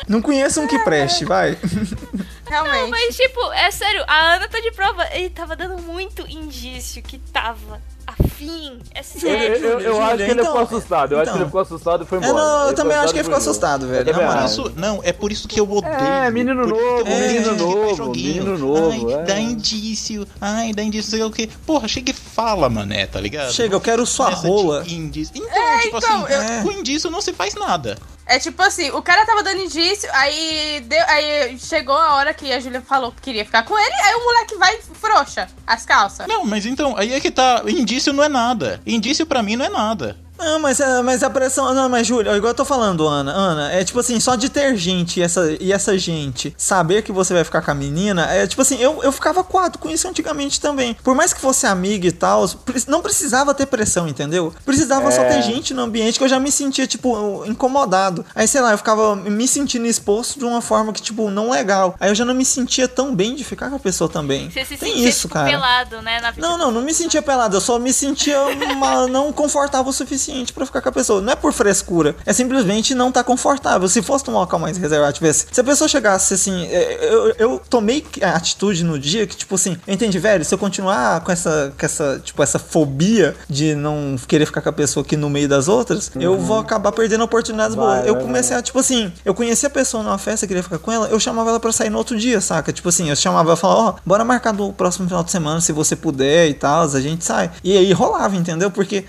S5: Não conheço um que preste, vai.
S2: Realmente.
S3: Não, mas tipo, é sério, a Ana tá de prova. Ele tava dando muito indício que tava afim. É sério.
S6: Eu acho que ele
S5: então,
S6: ficou assustado. Eu acho que ele
S5: então.
S6: ficou assustado e foi embora.
S5: Não, eu
S6: Ele
S5: também acho que ele ficou
S6: e foi embora.
S5: assustado, velho.
S6: Eu também
S5: Na moral.
S6: acho.
S7: É por isso que eu odeio.
S6: Menino
S7: Por isso que eu
S6: novo,
S7: odeio
S6: menino
S7: gente que faz
S6: novo,
S7: joguinho.
S6: menino novo,
S7: Ai, dá indício. Ai, dá indício, sei lá o quê. Porra, chega e fala, mané, tá ligado?
S5: Chega, eu quero sua
S7: Essa de
S5: rola.
S7: indício. Então, tipo
S2: então,
S7: assim, com indício não se faz nada.
S2: É tipo assim, o cara tava dando indício, aí chegou a hora que a Júlia falou que queria ficar com ele, aí o moleque vai frouxa as calças.
S7: Não, mas então, aí é que tá. Indício não é nada. Indício pra mim não é nada.
S5: Não, mas a pressão... Não, mas Júlia, igual eu tô falando, Ana, é tipo assim, só de ter gente e essa gente saber que você vai ficar com a menina, é tipo assim, eu ficava coado com isso antigamente também. Por mais que fosse amiga e tal, não precisava ter pressão, entendeu? Precisava só ter gente no ambiente que eu já me sentia, tipo, incomodado. Aí, sei lá, eu ficava me sentindo exposto de uma forma que, tipo, não legal. Aí eu já não me sentia tão bem de ficar com a pessoa também.
S3: Você se
S5: Tem
S3: sentia
S5: isso,
S3: tipo,
S5: cara.
S3: pelado, né?
S5: Não me sentia pelado, eu só me sentia não confortável o suficiente pra ficar com a pessoa. Não é por frescura, é simplesmente não tá confortável. Se fosse um local mais reservado, tivesse... Se a pessoa chegasse assim, eu tomei a atitude no dia que, tipo assim, eu entendi, velho, se eu continuar com essa fobia de não querer ficar com a pessoa aqui no meio das outras, eu vou acabar perdendo oportunidades boas. Eu comecei a, tipo assim, eu conheci a pessoa numa festa, queria ficar com ela, eu chamava ela pra sair no outro dia, saca? Tipo assim, eu chamava ela e falava, bora marcar do próximo final de semana, se você puder e tal, a gente sai. E aí rolava, entendeu? Porque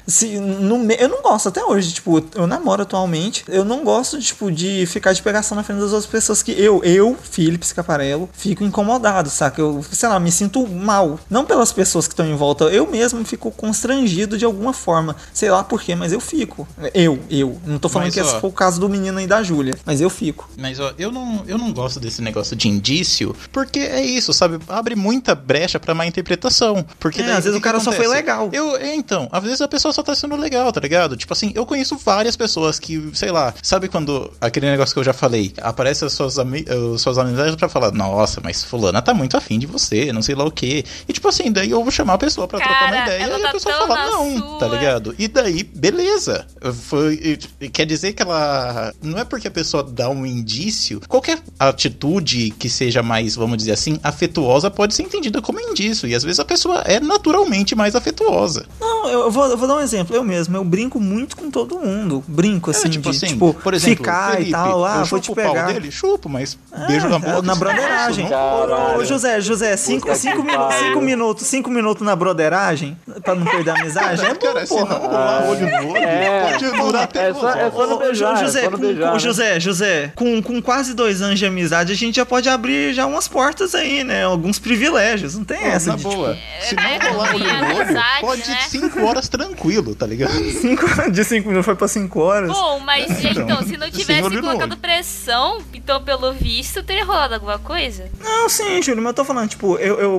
S5: eu não gosto até hoje, tipo, eu namoro atualmente, eu não gosto, tipo, de ficar de pegação na frente das outras pessoas que eu, Felipe Scaparello, fico incomodado, saca? Eu, sei lá, me sinto mal. Não pelas pessoas que estão em volta, eu mesmo fico constrangido de alguma forma. Sei lá por quê, mas eu fico. Eu. Não tô falando que esse foi o caso do menino aí da Júlia, mas eu fico.
S7: Mas, ó, eu não gosto desse negócio de indício, porque é isso, sabe? Abre muita brecha pra má interpretação. Porque daí,
S5: às vezes o cara só foi legal.
S7: Então, às vezes a pessoa só tá sendo legal, tá ligado? Tipo assim, eu conheço várias pessoas que, sei lá, sabe quando aquele negócio que eu já falei, aparece as suas amizades pra falar, nossa, mas fulana tá muito afim de você, não sei lá o quê. E tipo assim, daí eu vou chamar a pessoa pra trocar uma ideia e a pessoa fala, não, tá ligado? E daí, beleza. Quer dizer que ela... Não é porque a pessoa dá um indício, qualquer atitude que seja mais, vamos dizer assim, afetuosa pode ser entendida como indício. E às vezes a pessoa é naturalmente mais afetuosa.
S5: Não, eu vou dar um exemplo. Eu mesmo, eu brinco muito com todo mundo. Brinco, assim, tipo,
S7: por exemplo,
S5: ficar
S7: Felipe,
S5: e tal. Vou te pegar.
S7: O pau dele, chupo, mas beijo na boca.
S5: Na broderagem. Ô, José, 5 minutos na broderagem, pra não perder a amizade, é bom,
S7: cara, se não rolar olho no olho, pode durar até
S6: só no beijar,
S5: José, com quase 2 anos de amizade, a gente já pode abrir já umas portas aí, né? Alguns privilégios, não tem essa
S7: na
S5: de,
S7: boa.
S5: Tipo,
S7: Se não rolar olho no olho,
S3: amizade,
S7: pode
S3: né?
S7: 5 horas tranquilo, tá ligado?
S5: de 5 minutos foi pra 5 horas.
S3: Bom, mas então, se não
S7: sem
S3: tivesse
S7: olho no
S3: colocado
S7: olho.
S3: pressão, então pelo visto teria rolado alguma coisa?
S5: Não, sim, Júlio, mas eu tô falando, tipo,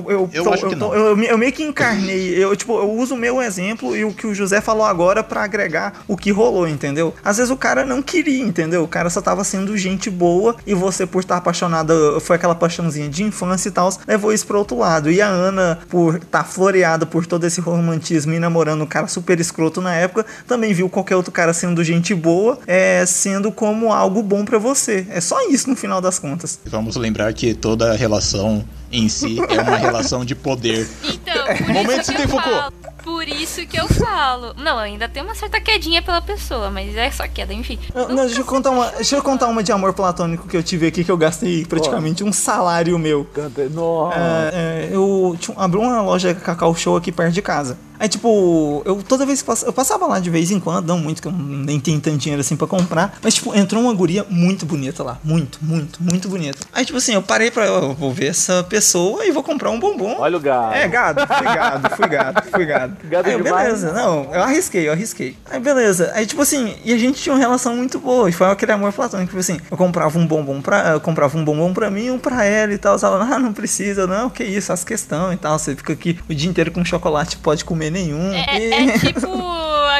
S5: eu meio que encarnei, eu uso o meu exemplo e o que o José falou agora pra agregar o que rolou, entendeu? Às vezes o cara não queria, entendeu? O cara só tava sendo gente boa e você, por estar apaixonada, foi aquela paixãozinha de infância e tal, levou isso pro outro lado. E a Ana, por estar floreada por todo esse romantismo e namorando um cara super escroto na época, também viu qualquer outro cara sendo gente boa, sendo como algo bom pra você. É só isso no final das contas.
S7: Vamos lembrar que toda relação em si é uma relação de poder.
S3: Então,
S7: Momento se tem Foucault.
S3: Por isso que eu falo. Não, ainda tem uma certa quedinha pela pessoa, mas é só queda, enfim.
S5: Não, deixa eu contar uma de amor platônico que eu tive aqui, que eu gastei praticamente um salário meu.
S6: Nossa.
S5: Eu abri uma loja Cacau Show aqui perto de casa. Aí, tipo, toda vez que eu passava lá de vez em quando, não muito, que eu nem tenho tanto dinheiro assim pra comprar. Mas, tipo, entrou uma guria muito bonita lá. Muito bonita. Aí, tipo assim, eu parei eu vou ver essa pessoa e vou comprar um bombom.
S6: Olha o gado.
S5: Gado. Fui gado.
S6: Gado
S5: aí,
S6: demais.
S5: beleza, não, eu arrisquei. Aí, beleza. Aí, tipo assim, e a gente tinha uma relação muito boa. E foi aquele amor platônico, tipo assim, eu comprava um bombom pra mim, um pra ela e tal. Ela, não precisa, não, que isso, as questões e tal. Você fica aqui o dia inteiro com chocolate, pode comer nenhum.
S3: É tipo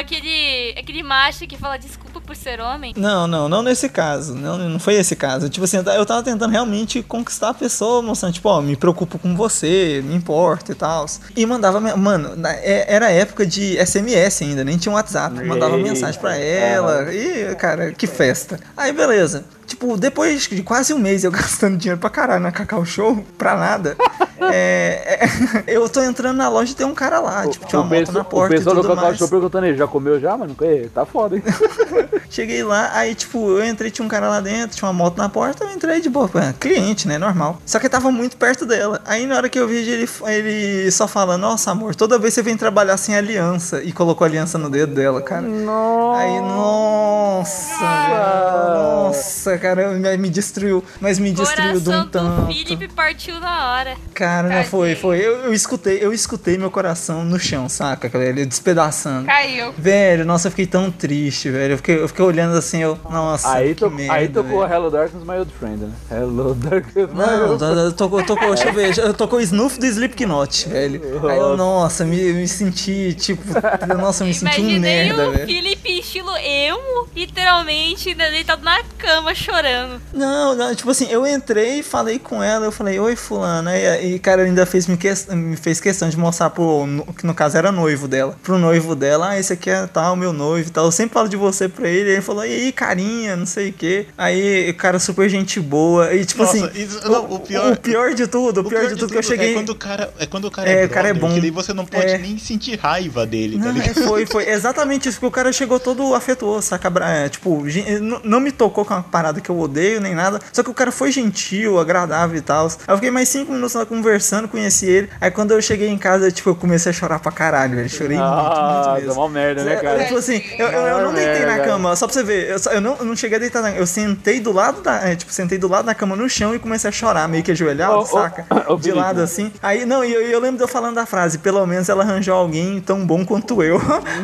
S3: aquele macho que fala desculpa por ser homem.
S5: Não nesse caso. Não foi esse caso. Tipo assim, eu tava tentando realmente conquistar a pessoa, mostrando, tipo, ó, me preocupo com você, me importa e tal. E mandava, mano, era época de SMS ainda, nem tinha WhatsApp. Mandava mensagem pra ela. E, cara, que festa. Aí, beleza. Tipo, depois de quase um mês eu gastando dinheiro pra caralho na Cacau Show, pra nada, eu tô entrando na loja e tem um cara lá, tipo, tinha uma moto na porta e tudo mais. O pessoal do Cacau Show
S6: perguntando aí, já comeu já, mano? Tá foda, hein?
S5: Cheguei lá, aí tipo, eu entrei, tinha um cara lá dentro, tinha uma moto na porta, eu entrei de boa, cliente, né, normal. Só que eu tava muito perto dela. Aí na hora que eu vi ele só fala, nossa amor, toda vez você vem trabalhar sem aliança. E colocou a aliança no dedo dela, cara.
S6: Nossa.
S5: Aí, nossa, cara, me destruiu. Mas me destruiu de um tanto.
S3: O Felipe partiu na hora.
S5: Cara, não, foi. Eu escutei meu coração no chão, saca? Ele despedaçando.
S2: Caiu.
S5: Velho, nossa, eu fiquei tão triste, velho. Eu fiquei olhando assim, nossa,
S6: aí
S5: merda,
S6: aí tocou
S5: velho.
S6: Hello Darkness, My Old Friend, né? Hello Darkness, My Old
S5: Não, tocou, deixa eu ver. Tocou o Snuff do Slipknot, velho. Aí eu, nossa, me senti, tipo, nossa, me senti um merda, velho.
S3: Felipe estilo emo, literalmente, deitado na cama, chorando.
S5: Não, tipo assim, eu entrei, falei com ela, eu falei, oi fulana, e cara, ainda me fez questão de mostrar que no caso era noivo dela, pro noivo dela, esse aqui é tal, meu noivo e tal, eu sempre falo de você pra ele, ele falou, e aí, carinha, não sei o que, aí, o cara super gente boa, e tipo
S7: Nossa,
S5: assim,
S7: isso, não, o pior
S5: de tudo que eu cheguei...
S7: É quando o cara é brother,
S5: cara é bom.
S7: porque daí você não pode nem sentir raiva dele, tá
S5: Não,
S7: ligado?
S5: foi exatamente isso, porque o cara chegou todo afetuoso, saca? Tipo, não me tocou com uma parada que eu odeio, nem nada, só que o cara foi gentil, agradável e tal. Aí eu fiquei mais 5 minutos lá conversando, conheci ele, aí quando eu cheguei em casa, tipo, eu comecei a chorar pra caralho, velho, chorei muito mesmo.
S6: É uma merda, né, cara?
S5: Tipo assim, eu não deitei na cama, só pra você ver, eu não cheguei a deitar na cama, eu sentei do lado da cama no chão e comecei a chorar, meio que ajoelhado, saca? De lado assim. Aí, não, eu lembro de eu falando da frase, pelo menos ela arranjou alguém tão bom quanto eu.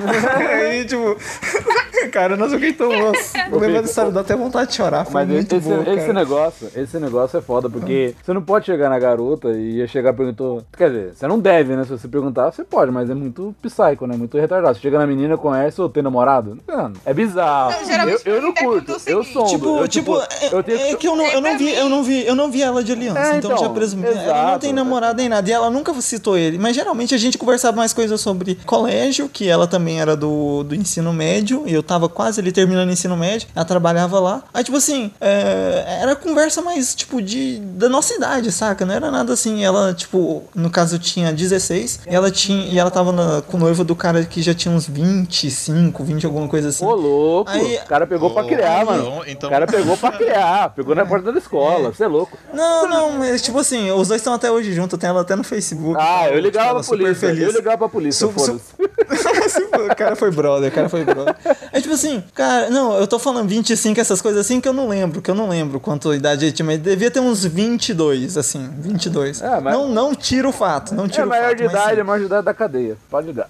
S5: Aí, tipo, cara, nós fiquei tão moço. Lembrando dessa história, dá até vontade de chorar. Foi muito bom,
S6: esse negócio é foda, porque você não pode chegar na garota e chegar perguntou. Quer dizer, você não deve, né? Se você perguntar, você pode, mas é muito psycho, né? Muito retardado. Você chega na menina, conhece ou tem namorado? Mano, é bizarro. Eu não curto, eu sou.
S5: É que eu não vi ela de aliança, então já presumi. Ela não tem namorado nem nada, e ela nunca citou ele. Mas geralmente a gente conversava mais coisas sobre colégio, que ela também era do ensino médio, e eu tava quase ali terminando o ensino médio, ela trabalhava lá. Aí, tipo assim, era conversa mais, tipo, da nossa idade, saca? Não era nada assim, ela, tipo, no caso eu tinha 16, e ela tava com o noivo do cara que já tinha uns 25, 20, alguma coisa assim.
S6: Ô, louco,
S5: aí,
S6: o cara pegou pra criar, mano. O cara pegou pra criar, pegou na porta da escola, você é louco.
S5: Não, mas tipo assim, os dois estão até hoje juntos, eu tenho ela até no Facebook.
S6: Eu ligava pra polícia, foda-se.
S5: O cara foi brother. É tipo assim, cara, não, eu tô falando 25, essas coisas assim que eu não lembro quanto idade ele tinha, mas devia ter uns 22, assim, 22.
S6: Mas...
S5: Não tira o fato, não tira o fato.
S6: Maior de idade da cadeia, pode ligar.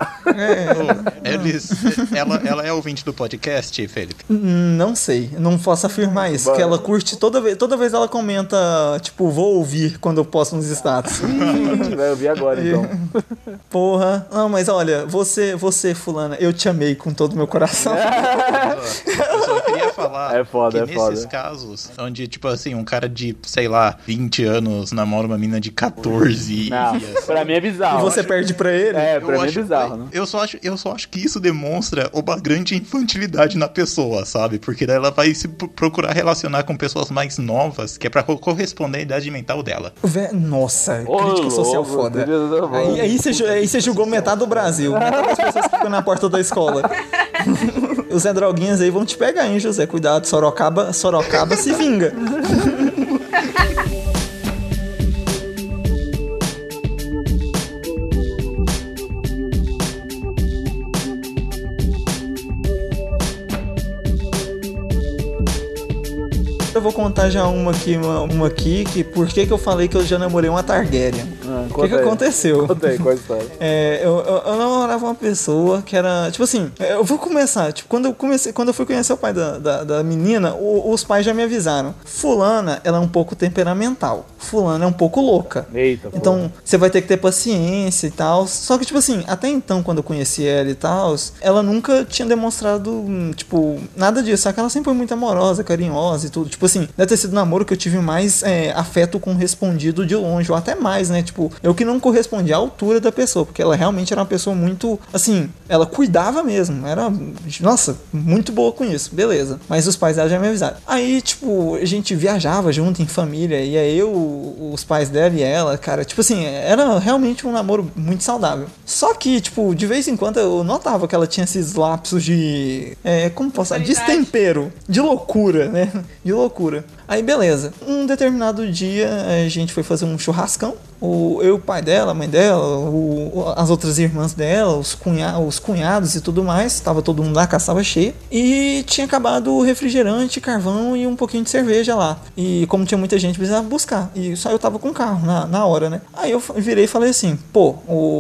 S7: Ela é ouvinte do podcast, Felipe?
S5: Não sei, não posso afirmar isso, porque ela curte toda vez ela comenta, tipo, vou ouvir quando eu posto nos status.
S6: Vai ouvir agora, então.
S5: Porra, não, mas olha, você, fulana, eu te amei com todo o meu coração.
S7: Eu só queria falar
S6: que
S7: nesses casos, onde, tipo assim, um cara de, sei lá, 20 anos namora uma mina de 14
S6: não, pra mim é bizarro.
S5: E você perde pra ele?
S6: Pra mim é bizarro, né?
S7: Eu só acho que isso demonstra uma grande infantilidade na pessoa, sabe? Porque daí ela vai se procurar relacionar com pessoas mais novas, que é pra corresponder à idade mental dela.
S5: Nossa, crítica social foda. Aí você julgou metade do Brasil. Metade das pessoas que ficam na porta da escola. Os Zé Droguinhas aí vão te pegar, hein, José? Cuidado, Sorocaba se vinga. Eu vou contar já uma aqui, que por que eu falei que eu já namorei uma Targaryen? O que aconteceu?
S6: Conta aí, qual a história?
S5: Eu namorava uma pessoa que era, tipo assim, eu vou começar, tipo, quando eu fui conhecer o pai da menina, os pais já me avisaram. Fulana, ela é um pouco temperamental. fulana é um pouco louca.
S6: Eita,
S5: Então, você vai ter que ter paciência e tal. Só que, tipo assim, até então, quando eu conheci ela e tal, ela nunca tinha demonstrado, tipo, nada disso. Só que ela sempre foi muito amorosa, carinhosa e tudo. Tipo assim, deve ter sido o namoro que eu tive mais afeto correspondido de longe, ou até mais, né? Tipo, eu que não correspondia à altura da pessoa, porque ela realmente era uma pessoa muito, assim, ela cuidava mesmo. Era, nossa, muito boa com isso. Beleza. Mas os pais dela já me avisaram. Aí, tipo, a gente viajava junto em família, e aí os pais dela e ela, cara, tipo assim, era realmente um namoro muito saudável. Só que, tipo, de vez em quando eu notava que ela tinha esses lapsos de, como posso falar? Destempero, de loucura, né? De loucura. Aí, beleza. Um determinado dia, a gente foi fazer um churrascão. Eu, o pai dela, a mãe dela, as outras irmãs dela, os cunhados e tudo mais. Tava todo mundo lá, a casa tava cheia. E tinha acabado o refrigerante, carvão e um pouquinho de cerveja lá. E como tinha muita gente, precisava buscar. E só eu tava com o carro na hora, né? Aí eu virei e falei assim, pô,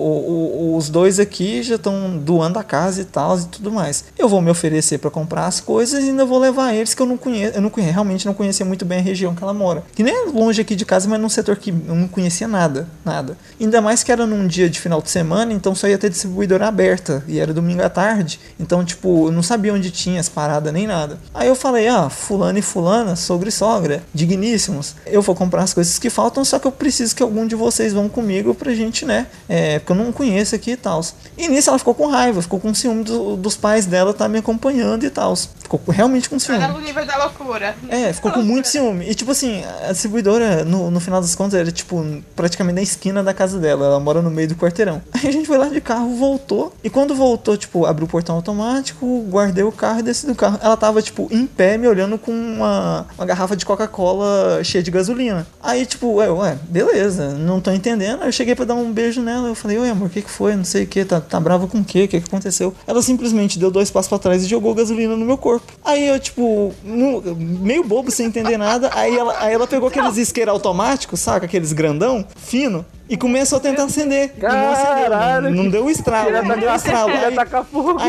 S5: os dois aqui já estão doando a casa e tal e tudo mais. Eu vou me oferecer pra comprar as coisas e ainda vou levar eles, que eu realmente não conhecia muito bem a região que ela mora. Que nem é longe aqui de casa, mas num setor que eu não conhecia nada. Ainda mais que era num dia de final de semana, então só ia ter distribuidora aberta. E era domingo à tarde. Então, tipo, eu não sabia onde tinha as paradas nem nada. Aí eu falei, fulano e fulana, sogro e sogra, digníssimos. Eu vou comprar as coisas que faltam, só que eu preciso que algum de vocês vão comigo pra gente, né? Porque eu não conheço aqui e tal. E nisso ela ficou com raiva, ficou com ciúme dos pais dela tá me acompanhando e tal. Ficou realmente com ciúme.
S2: Era o nível da loucura.
S5: Ficou com muito ciúme. E tipo assim, a distribuidora, no final das contas, era tipo praticamente na esquina da casa dela. Ela mora no meio do quarteirão. Aí a gente foi lá de carro, voltou. E quando voltou, tipo, abriu o portão automático, guardei o carro e desci do carro. Ela tava, tipo, em pé, me olhando com uma garrafa de Coca-Cola cheia de gasolina. Aí, tipo, beleza, não tô entendendo. Aí eu cheguei pra dar um beijo nela. Eu falei, amor, o que foi? Não sei o que, tá brava com o que? O que aconteceu? Ela simplesmente deu 2 passos pra trás e jogou gasolina no meu corpo. Aí eu, tipo, meio bobo, sem entender nada. Aí ela pegou aqueles isqueiros automáticos, saca? Aqueles grandão, fino. E começou a tentar acender.
S6: Caralho,
S5: não deu estralo.
S6: Ia tacar fogo.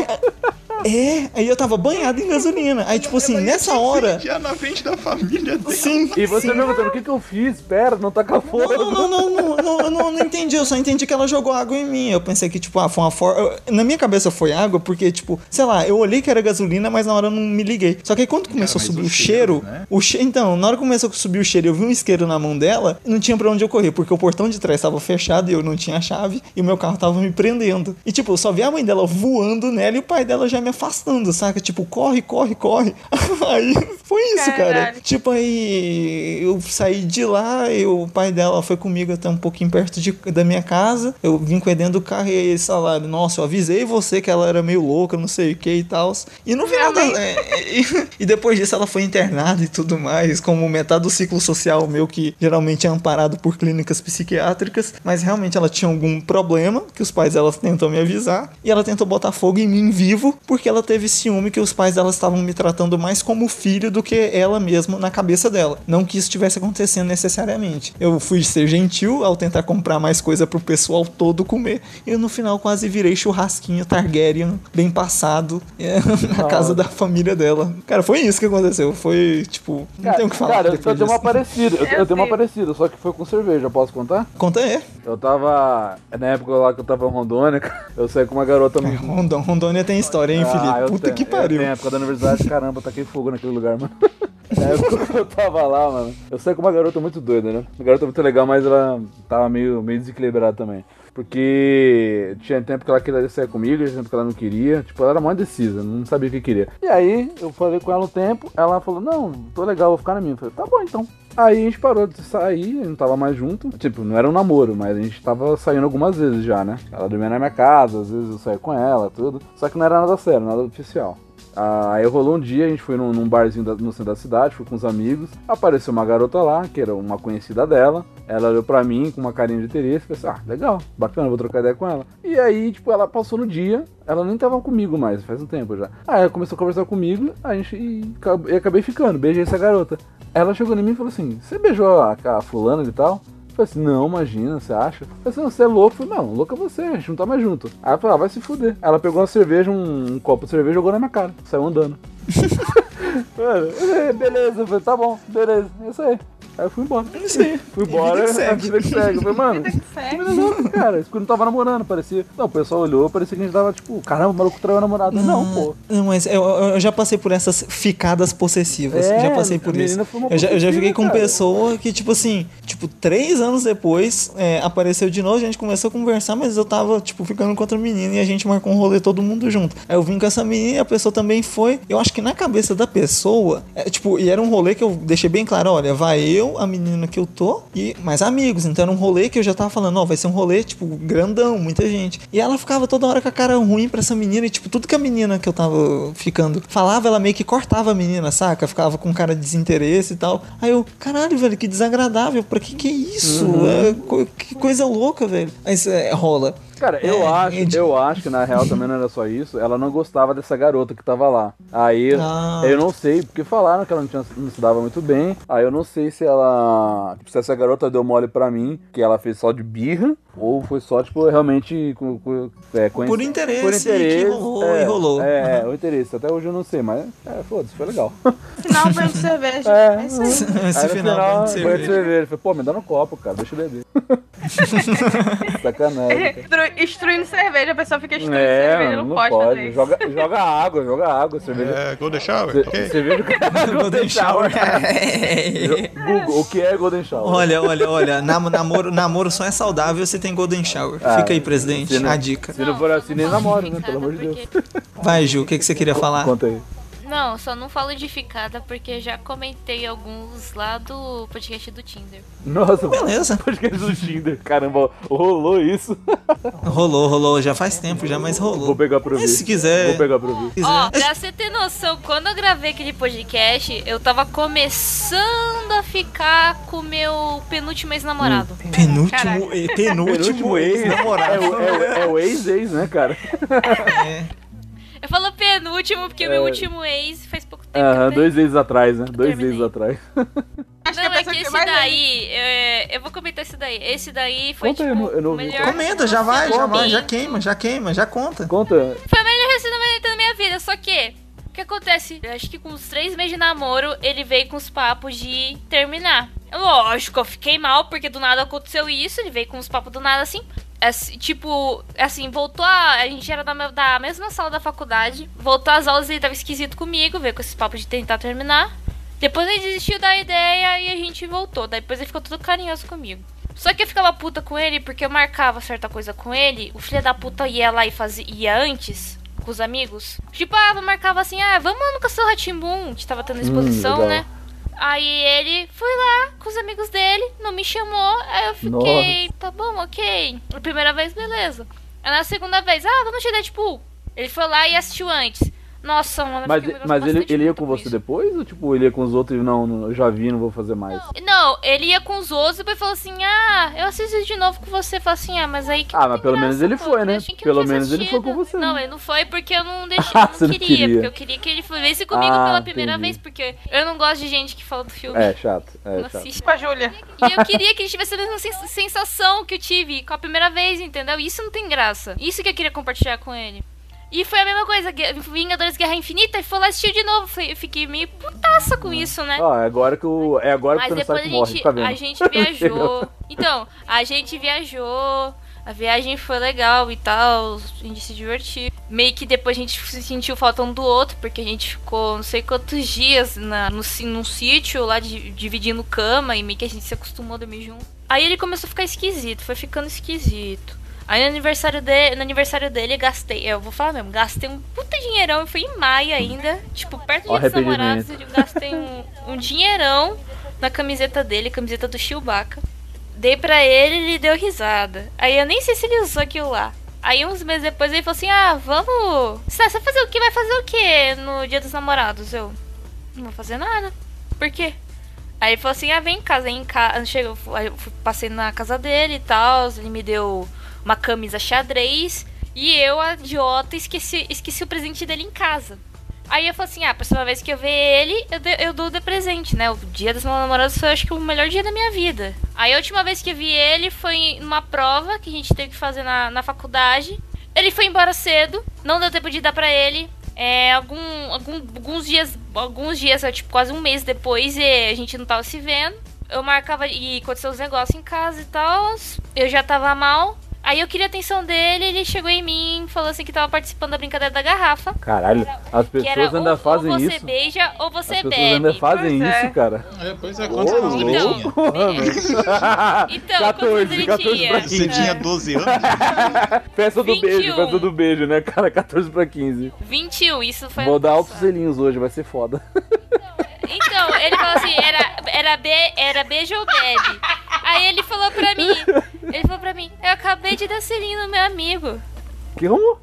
S5: Aí eu tava banhado em gasolina. Aí, tipo assim, nessa hora.
S7: Já na frente da família dele.
S5: Sim.
S6: E você perguntando, o que eu fiz? Pera, não taca fogo.
S5: Não entendi. Eu só entendi que ela jogou água em mim. Eu pensei que, tipo, foi uma forma. Na minha cabeça foi água, porque, tipo, sei lá, eu olhei que era gasolina, mas na hora eu não me liguei. Só que aí quando começou a subir o cheiro, né? Então, na hora que começou a subir o cheiro, eu vi um isqueiro na mão dela, não tinha pra onde eu correr, porque o portão de trás tava fechado e eu não tinha a chave, e o meu carro tava me prendendo. E, tipo, eu só vi a mãe dela voando nela e o pai dela já me afastando, saca? Tipo, corre. Aí foi isso, cara. Tipo, aí eu saí de lá, o pai dela foi comigo até um pouquinho perto da minha casa. Eu vim com ele dentro do carro e aí eles falaram, nossa, eu avisei você que ela era meio louca, não sei o que e tal. E no final e depois disso ela foi internada e tudo mais, como metade do ciclo social meu, que geralmente é amparado por clínicas psiquiátricas, mas realmente ela tinha algum problema, que os pais dela tentou me avisar, e ela tentou botar fogo em mim vivo, porque ela teve ciúme que os pais dela estavam me tratando mais como filho do que ela mesma na cabeça dela. Não que isso estivesse acontecendo necessariamente. Eu fui ser gentil ao tentar comprar mais coisa pro pessoal todo comer, e no final quase virei churrasquinho Targaryen bem passado na casa da família dela. Cara, foi isso que aconteceu. Foi, tipo, não tenho o que falar.
S6: Cara, eu tenho uma parecida. Eu tenho uma parecida, só que foi com cerveja. Posso contar?
S5: Conta aí.
S6: Eu tava... Na época lá que eu tava em Rondônia, eu saí com uma garota...
S5: Rondônia tem história, hein, Felipe? Puta que pariu.
S6: Na época da universidade, caramba, taquei fogo naquele lugar, mano. Na época que eu tava lá, mano. Eu saí com uma garota muito doida, né? Uma garota muito legal, mas ela tava meio desequilibrada também. Porque tinha tempo que ela queria sair comigo, tinha tempo que ela não queria. Tipo, ela era mais indecisa, não sabia o que queria. E aí, eu falei com ela um tempo, ela falou, não, tô legal, vou ficar na minha. Eu falei, tá bom, então. Aí a gente parou de sair, a gente não tava mais junto. Tipo, não era um namoro, mas a gente tava saindo algumas vezes já, né? Ela dormia na minha casa, às vezes eu saía com ela, tudo. Só que não era nada sério, nada oficial. Aí rolou um dia, a gente foi num barzinho no centro da cidade, fui com os amigos. Apareceu uma garota lá, que era uma conhecida dela. Ela olhou pra mim com uma carinha de interesse. Pensei, legal, bacana, vou trocar ideia com ela. E aí, tipo, ela passou no dia. Ela nem tava comigo mais, faz um tempo já. Aí ela começou a conversar comigo, e acabei ficando, beijei essa garota. Ela chegou em mim e falou assim, você beijou a fulana e tal? Eu falei assim, não, imagina, você acha? Eu falei assim, você é louco? Eu falei, não, louco é você, a gente não tá mais junto. Aí ela falou, vai se fuder. Ela pegou uma cerveja, um copo de cerveja e jogou na minha cara. Saiu andando. Mano, beleza, eu falei, tá bom, beleza, é isso aí. Aí eu fui embora.
S5: Isso aí.
S6: Fui embora, a vida que segue. Eu falei, mano,
S2: Vida que segue.
S6: que louco, cara. Isso que eu não tava namorando, parecia. Não, o pessoal olhou, parecia que a gente tava, tipo, caramba, o maluco traiu a namorada. Não, pô.
S5: Não, mas eu já passei por essas ficadas possessivas. Já passei por isso. Eu já fiquei com pessoa que, tipo assim, 3 anos depois, apareceu de novo, a gente começou a conversar, mas eu tava, ficando com outra menina e a gente marcou um rolê todo mundo junto. Aí eu vim com essa menina e a pessoa também foi. Eu acho que na cabeça da pessoa, e era um rolê que eu deixei bem claro, olha, vai eu, a menina que eu tô e mais amigos. Então era um rolê que eu já tava falando, ó, vai ser um rolê, grandão, muita gente. E ela ficava toda hora com a cara ruim pra essa menina e, tudo que a menina que eu tava ficando falava, ela meio que cortava a menina, saca? Ficava com cara de desinteresse e tal. Aí eu, caralho, velho, que desagradável, pra que é isso? Que coisa louca, velho. Mas rola.
S6: Cara, eu acho que na real também não era só isso. Ela não gostava dessa garota que tava lá. Aí eu não sei, porque falaram que ela não se dava muito bem. Aí eu não sei se ela. Se essa garota deu mole pra mim, que ela fez só de birra, ou foi só, realmente
S5: por interesse. Por
S6: interesse.
S5: Que rolou e rolou.
S6: O interesse. Até hoje eu não sei, mas foda-se, foi legal.
S2: Final banho de cerveja.
S6: É
S2: isso aí.
S5: Esse final
S6: banho de cerveja. Falei, pô, me dá no copo, cara, deixa eu beber. Sacanagem.
S2: Instruindo cerveja, a pessoa fica instruindo cerveja, não pode fazer isso.
S6: Joga água, cerveja.
S7: Golden Shower.
S6: Cerveja
S5: Golden Shower.
S6: Google, o que é Golden Shower?
S5: Olha, namoro só é saudável se tem Golden Shower. Fica aí, presidente, a dica.
S6: Se não for assim, nem namoro, né? Pelo amor de Deus.
S5: Vai, Ju, o que você queria falar?
S6: Conta aí.
S3: Não, só não falo de ficada porque já comentei alguns lá do podcast do Tinder.
S6: Nossa,
S5: beleza.
S6: Podcast do Tinder. Caramba, rolou isso.
S5: Rolou, já faz tempo já, mas rolou.
S6: Vou pegar pra ouvir.
S5: Mas se quiser.
S6: Vou pegar pra ouvir.
S3: Ó, pra você ter noção, quando eu gravei aquele podcast, eu tava começando a ficar com o meu penúltimo ex-namorado.
S5: Penúltimo ex-namorado.
S6: É o ex, né, cara?
S3: Eu falo penúltimo porque o meu último ex faz pouco tempo.
S6: 2 vezes atrás, né? 2 vezes atrás.
S2: Acho
S3: Não,
S2: que
S3: é que esse daí, eu vou comentar esse daí. Esse daí foi,
S6: conta, eu não
S3: o melhor...
S5: Comenta, já queima, já conta.
S6: Conta.
S3: Foi o melhor relacionamento da minha vida, só que... O que acontece? Eu acho que com uns 3 meses de namoro, ele veio com os papos de terminar. Lógico, eu fiquei mal, porque do nada aconteceu isso, ele veio com os papos do nada, assim... voltou a gente era da mesma sala da faculdade, voltou às aulas e ele tava esquisito comigo, veio com esses papos de tentar terminar. Depois ele desistiu da ideia e a gente voltou. Depois ele ficou todo carinhoso comigo. Só que eu ficava puta com ele porque eu marcava certa coisa com ele. O filho da puta ia lá e ia antes com os amigos. Eu marcava assim, vamos lá no Castelo Rá-Tim-Bum, que tava tendo exposição, né? Aí ele foi lá com os amigos dele, não me chamou, aí eu fiquei, tá bom, ok. A primeira vez, beleza. Aí na segunda vez, vamos de Deadpool. Ele foi lá e assistiu antes. Nossa, mano,
S6: mas ele ia com você depois? Ou ele ia com os outros e não, eu já vi, não vou fazer mais?
S3: Não, ele ia com os outros e depois falou assim, eu assisto de novo com você. Falei assim, mas aí que
S6: mas pelo menos ele foi, né? Pelo menos ele foi com você.
S3: Não, ele não foi porque eu não deixei, eu não queria. Porque eu queria que ele viesse comigo pela primeira vez, porque eu não gosto de gente que fala do filme.
S6: É chato,
S2: assiste com a Júlia.
S3: E eu queria que ele tivesse a mesma sensação que eu tive com a primeira vez, entendeu? Isso não tem graça. Isso que eu queria compartilhar com ele. E foi a mesma coisa, Vingadores Guerra Infinita, e foi lá assistir de novo. Eu fiquei meio putaça com isso, né?
S6: É agora que
S3: Mas
S6: você não sabe que morre, tá vendo?
S3: A gente viajou. Então, a gente viajou. A viagem foi legal e tal. A gente se divertiu. Meio que depois a gente se sentiu falta um do outro, porque a gente ficou não sei quantos dias num sítio lá, dividindo cama, e meio que a gente se acostumou a dormir junto. Aí ele começou a ficar esquisito, foi ficando esquisito. Aí no aniversário dele, eu vou falar mesmo, gastei um puta dinheirão, e foi em maio ainda, perto de dos namorados, eu gastei um dinheirão na camiseta dele, camiseta do Chewbacca. Dei pra ele deu risada. Aí eu nem sei se ele usou aquilo lá. Aí uns meses depois ele falou assim, vamos... Você vai fazer o quê? Vai fazer o quê no dia dos namorados? Eu, não vou fazer nada. Por quê? Aí ele falou assim, vem em casa, eu passei na casa dele e tal, ele me deu... uma camisa xadrez, e eu, a idiota, esqueci o presente dele em casa. Aí eu falei assim, a próxima vez que eu ver ele, eu dou de presente, né? O dia dos meus namorados foi, acho que, o melhor dia da minha vida. Aí a última vez que eu vi ele foi numa prova que a gente teve que fazer na faculdade. Ele foi embora cedo, não deu tempo de dar pra ele. Alguns dias, quase um mês depois, a gente não tava se vendo. eu marcava e aconteceu os negócios em casa e tal. Eu já tava mal. Aí eu queria a atenção dele, ele chegou em mim e falou assim que tava participando da brincadeira da garrafa.
S6: Caralho, as
S3: Que era
S6: pessoas ainda fazem
S3: ou você
S6: isso.
S3: beija ou você
S6: As pessoas
S3: bebe.
S6: ainda fazem
S2: Pois é.
S6: isso, cara.
S7: Pois é, quantos anos ele
S3: Então,
S7: tinha?
S3: Então,
S6: 14,
S3: quantos ele
S6: 14
S3: tinha?
S6: pra
S7: Você tinha 12 anos?
S6: Festa do
S3: 21.
S6: beijo, festa do beijo, né, cara? 14 pra 15.
S3: 21, isso foi
S6: Vou
S3: ano
S6: dar altos
S3: passado.
S6: selinhos hoje, vai ser foda.
S3: Então, ele falou assim, era beijo ou bebe. Aí ele falou pra mim, eu acabei de dar selinho no meu amigo.
S6: Como?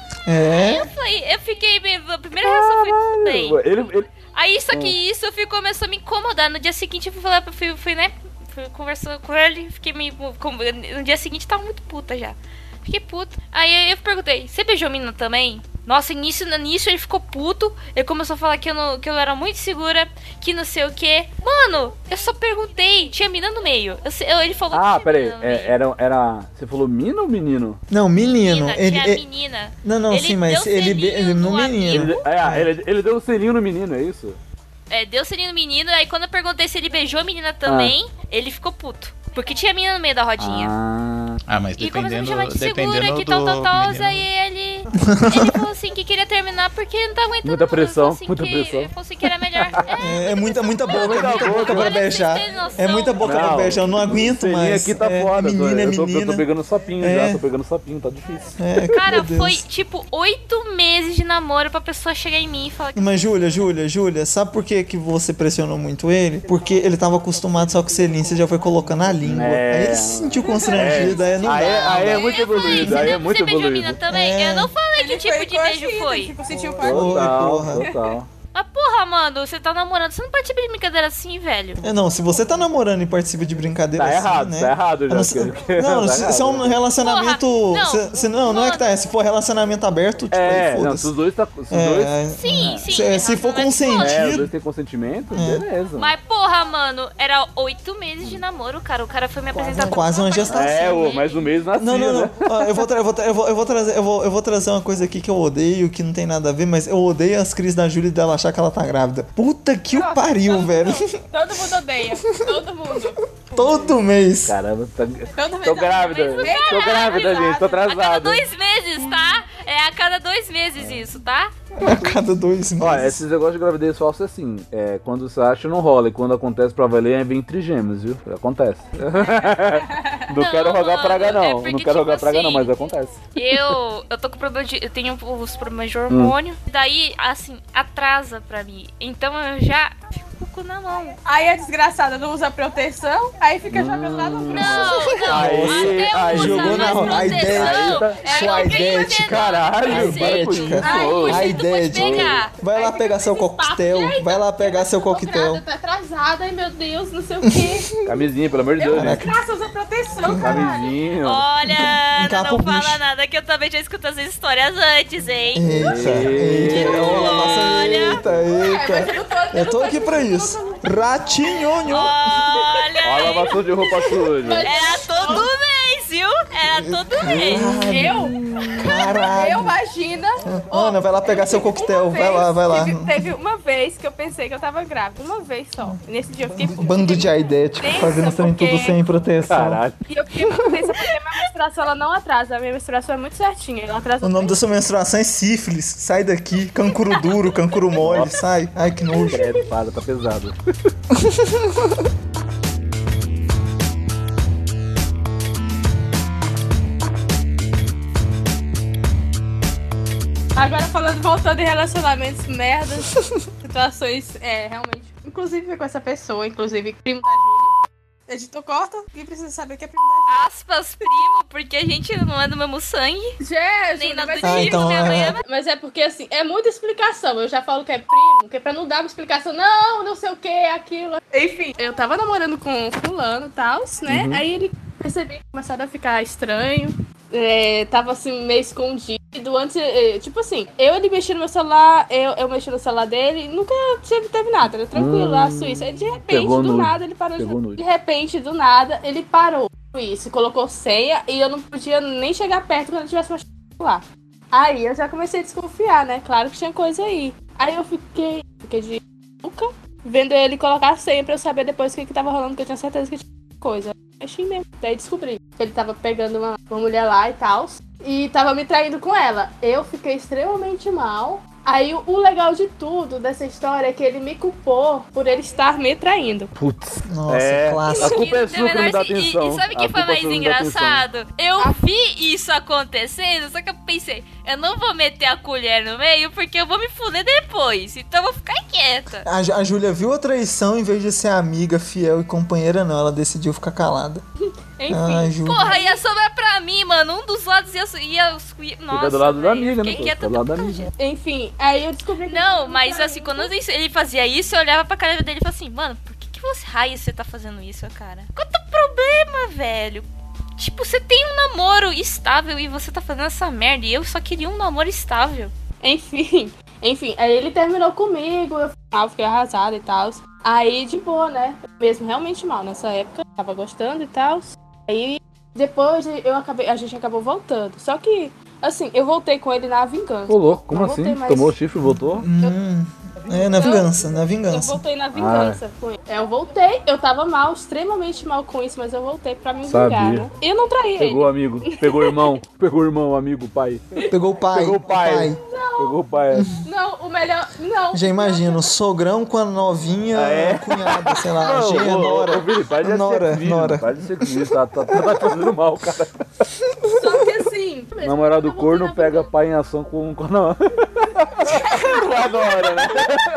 S5: É.
S3: Eu fiquei, a primeira reação foi tudo bem.
S6: Ele...
S3: Aí só que isso começou a me incomodar. No dia seguinte eu fui falar, fui conversando com ele, fiquei meio. No dia seguinte eu tava muito puta já. Fiquei puta. Aí eu perguntei, você beijou a menina também? Nossa, nisso ele ficou puto. Ele começou a falar que eu era muito segura, que não sei o que. Mano, eu só perguntei. Tinha menina no meio. Ele falou que tinha
S6: peraí,
S3: menina no meio.
S6: era. Você falou mina ou menino?
S5: Não, menino.
S3: Tinha
S5: Ele,
S3: menina.
S5: Não,
S3: Ele
S5: sim, mas
S3: deu
S5: ele
S3: selinho
S5: no
S3: no
S5: menino.
S6: Ele deu um selinho no menino, é isso?
S3: Deu selinho no menino. Aí quando eu perguntei se ele beijou a menina também, ele ficou puto. Porque tinha menina no meio da rodinha.
S7: Mas
S3: E começou a me
S7: dependendo,
S3: chamar de segura,
S7: dependendo
S3: que
S7: do
S3: tal,
S7: menino.
S3: aí ele falou assim que queria terminar porque não tá aguentando.
S6: Muita pressão,
S3: Ele falou assim
S6: muita
S3: que,
S6: pressão.
S3: Ele falou assim que era melhor.
S5: É muita boca pra
S3: Olha,
S5: beijar.
S3: vocês têm noção.
S5: É muita boca pra
S6: Não,
S5: beijar, eu não aguento
S6: Selinho
S5: mais.
S6: aqui tá foda,
S5: menina,
S6: eu tô
S5: menina.
S6: pegando sapinho
S5: É.
S6: já, tô pegando sapinho, tá difícil.
S3: Cara,
S5: meu Deus.
S3: foi tipo 8 meses de namoro pra pessoa chegar em mim e falar que
S5: Mas Júlia, sabe por que você pressionou muito ele? Porque ele tava acostumado só com selinho, você já foi colocando a língua.
S6: É.
S5: Aí ele se sentiu constrangido, aí não
S6: Aí
S5: dá.
S6: é muito evoluído, aí é muito
S3: você beijou a menina
S6: evoluído.
S3: também? Eu não falei que
S2: Ele
S3: tipo
S2: foi
S3: de beijo
S2: coagido,
S3: foi.
S2: Tipo, sentiu parte.
S5: porra.
S6: Total.
S3: Mas porra, mano, você tá namorando, você não participa de brincadeira assim, velho.
S5: Não, se você tá namorando e participa de brincadeira
S6: Tá
S5: assim,
S6: errado,
S5: né?
S6: tá errado já.
S5: Não, se é um relacionamento.
S3: Porra,
S5: não é que tá. Se for relacionamento aberto, tipo, aí
S6: não,
S5: foda-se.
S6: se os dois tá. Se os dois.
S3: Sim.
S5: Se for
S3: relacionamento
S6: Os
S5: consentido.
S6: dois têm consentimento, beleza.
S3: Mas porra, mano, era 8 meses de namoro, cara. O cara foi me apresentar pra
S5: Quase uma gestação.
S6: Mais um mês nascia,
S5: Não.
S6: né?
S5: Ó, eu vou trazer uma coisa aqui que eu odeio, que não tem nada a ver, mas eu odeio as crises da Júlia dela achar que ela tá grávida. Puta que o pariu, velho.
S2: Todo mundo odeia. Todo mundo.
S5: Todo mês.
S6: Caramba,
S2: Todo
S6: tô grávida. Tô grávida, gente, tô
S3: A cada
S6: atrasado.
S3: 2 meses, tá? É a cada 2 meses isso, tá?
S5: A cada 2 meses.
S6: Ó, esses negócios de gravidez falsa é assim, quando você acha não rola, e quando acontece pra valer é vem trigêmeos, viu? Acontece. Não quero rogar
S3: mano,
S6: praga não,
S3: porque,
S6: não quero rogar
S3: tipo
S6: praga não,
S3: assim,
S6: mas acontece.
S3: Eu tô com problema eu tenho os problemas de hormônio. Daí, assim, atrasa pra mim. Então eu já fico com o cu na mão.
S2: Aí a desgraçada não usa proteção, aí fica jogando lá no grupo.
S6: Aí,
S3: até usa,
S5: jogou
S3: mas
S5: na a ideia.
S3: proteção,
S5: Sua ideia de
S6: Caralho, para com isso.
S5: A ideia de.
S3: pegar.
S5: Vai lá pegar seu coquetel. Vai lá pegar seu coquetel.
S2: Tá atrasada, ai meu Deus, não sei o quê.
S6: Camisinha, pelo amor de Deus, gente.
S2: Graças usa proteção, cara.
S6: Camisinha.
S3: Olha,
S5: Encapa
S3: não
S5: o
S3: fala
S5: bicho.
S3: nada que eu também já escuto essas histórias antes, hein?
S5: Eita. Eu tô aqui pra isso. Ratinhonho.
S3: Olha,
S6: Ó, lavação de roupa suja.
S3: era todo mês, viu? Era todo mês.
S5: Caralho.
S2: Eu imagina.
S5: Ana, vai lá pegar seu coquetel. Vai lá.
S2: Teve uma vez que eu pensei que eu tava grávida. Uma vez só. Nesse dia eu fiquei
S5: Bando de aidético,
S2: Pensa,
S5: fazendo trem tudo
S2: porque-
S5: sem proteção.
S6: Caralho.
S2: E eu fiquei muito tensa porque a minha menstruação ela não atrasa. A minha menstruação é muito certinha. Ela atrasa
S5: O nome da sua menstruação é sífilis. Sai daqui. Cancuro duro, cancuro mole. Sai. Ai, que nojo.
S6: Credo, para, tá pesado.
S2: Agora voltando em relacionamentos merdas, situações, realmente. Inclusive foi com essa pessoa, inclusive primo da Júlia. Editor corta, quem precisa saber que é primo da
S3: Aspas, primo, porque a gente não é do mesmo sangue.
S2: Júlia.
S3: Nem nada do
S2: mas,
S3: tipo,
S5: então,
S3: minha mãe é...
S2: mas é porque assim, é muita explicação. Eu já falo que é primo, que é pra não dar uma explicação. Não sei o que, aquilo. Enfim, eu tava namorando com fulano e tal, né? Aí ele percebi que começaram a ficar estranho. Tava assim, meio escondido. Antes, tipo assim, ele mexia no meu celular, eu mexi no celular dele, nunca teve nada, era tranquilo lá, Suíça. Aí, de repente,
S6: Pegou
S2: do
S6: nude.
S2: nada, ele parou
S6: Pegou nude.
S2: de repente, do nada, ele parou isso, colocou senha e eu não podia nem chegar perto quando ele tivesse mexendo no celular. Aí eu já comecei a desconfiar, né? Claro que tinha coisa aí. Aí eu fiquei de nunca. vendo ele colocar senha pra eu saber depois o que tava rolando, porque eu tinha certeza que tinha coisa. Achei mesmo. Daí descobri que ele tava pegando uma mulher lá e tal, e tava me traindo com ela. Eu fiquei extremamente mal. Aí o legal de tudo dessa história é que ele me culpou por ele estar me traindo.
S6: Putz.
S5: Nossa,
S6: A
S5: clássico.
S6: culpa é sua que não dá atenção.
S3: E sabe o que
S6: A
S3: foi
S6: culpa
S3: mais
S6: sua não dá atenção.
S3: engraçado? Eu vi isso acontecendo, só que eu pensei, eu não vou meter a colher no meio porque eu vou me fuder depois. Então eu vou ficar quieta.
S5: A Júlia viu a traição, em vez de ser amiga, fiel e companheira, não. Ela decidiu ficar calada.
S2: Enfim.
S5: Ai, Júlia.
S3: Porra, ia sobrar pra mim, mano. Um dos lados ia. Nossa,
S6: Fica do lado da
S3: velho,
S6: amiga, né?
S3: fiquei
S6: pô?
S3: quieta
S6: Fica do lado da
S3: até
S6: amiga.
S3: hoje.
S2: Enfim, aí eu descobri que
S3: Não,
S2: ele
S3: mas
S2: tava
S3: assim, quando ele fazia isso, eu olhava pra cara dele e falava assim, mano, por que você, raio, você tá fazendo isso, cara? Qual é o teu problema, velho? Tipo, você tem um namoro estável e você tá fazendo essa merda. E eu só queria um namoro estável.
S2: Enfim, aí ele terminou comigo, eu fiquei arrasada e tal. Aí, de boa, né? Mesmo realmente mal nessa época, eu tava gostando e tal. Aí, depois a gente acabou voltando. Só que, assim, eu voltei com ele na vingança.
S6: Ô, louco, como
S2: Não
S6: assim?
S2: voltei mais.
S6: Tomou o chifre e voltou?
S5: Na vingança, na
S2: Eu
S5: vingança.
S2: voltei na vingança com ele. Eu voltei, eu tava mal, extremamente mal com isso, mas eu voltei pra me vingar,
S6: Sabia.
S2: né? E eu não traí
S6: Pegou
S2: ele.
S6: amigo, pegou irmão, amigo, pai.
S5: Pegou o pai.
S6: Pegou o pai. Pegou o pai.
S2: Não, o melhor. Não.
S5: Já imagino, sogrão com a novinha, cunhada, sei lá, genra, nora.
S6: Ô, Vini, para de
S5: Nora,
S6: ser
S5: nora.
S6: Para de ser crível, tá fazendo mal, cara.
S2: Só que assim.
S6: Namorado
S2: eu voltei
S6: corno
S2: na
S6: pega pai em ação com não. Adora, né?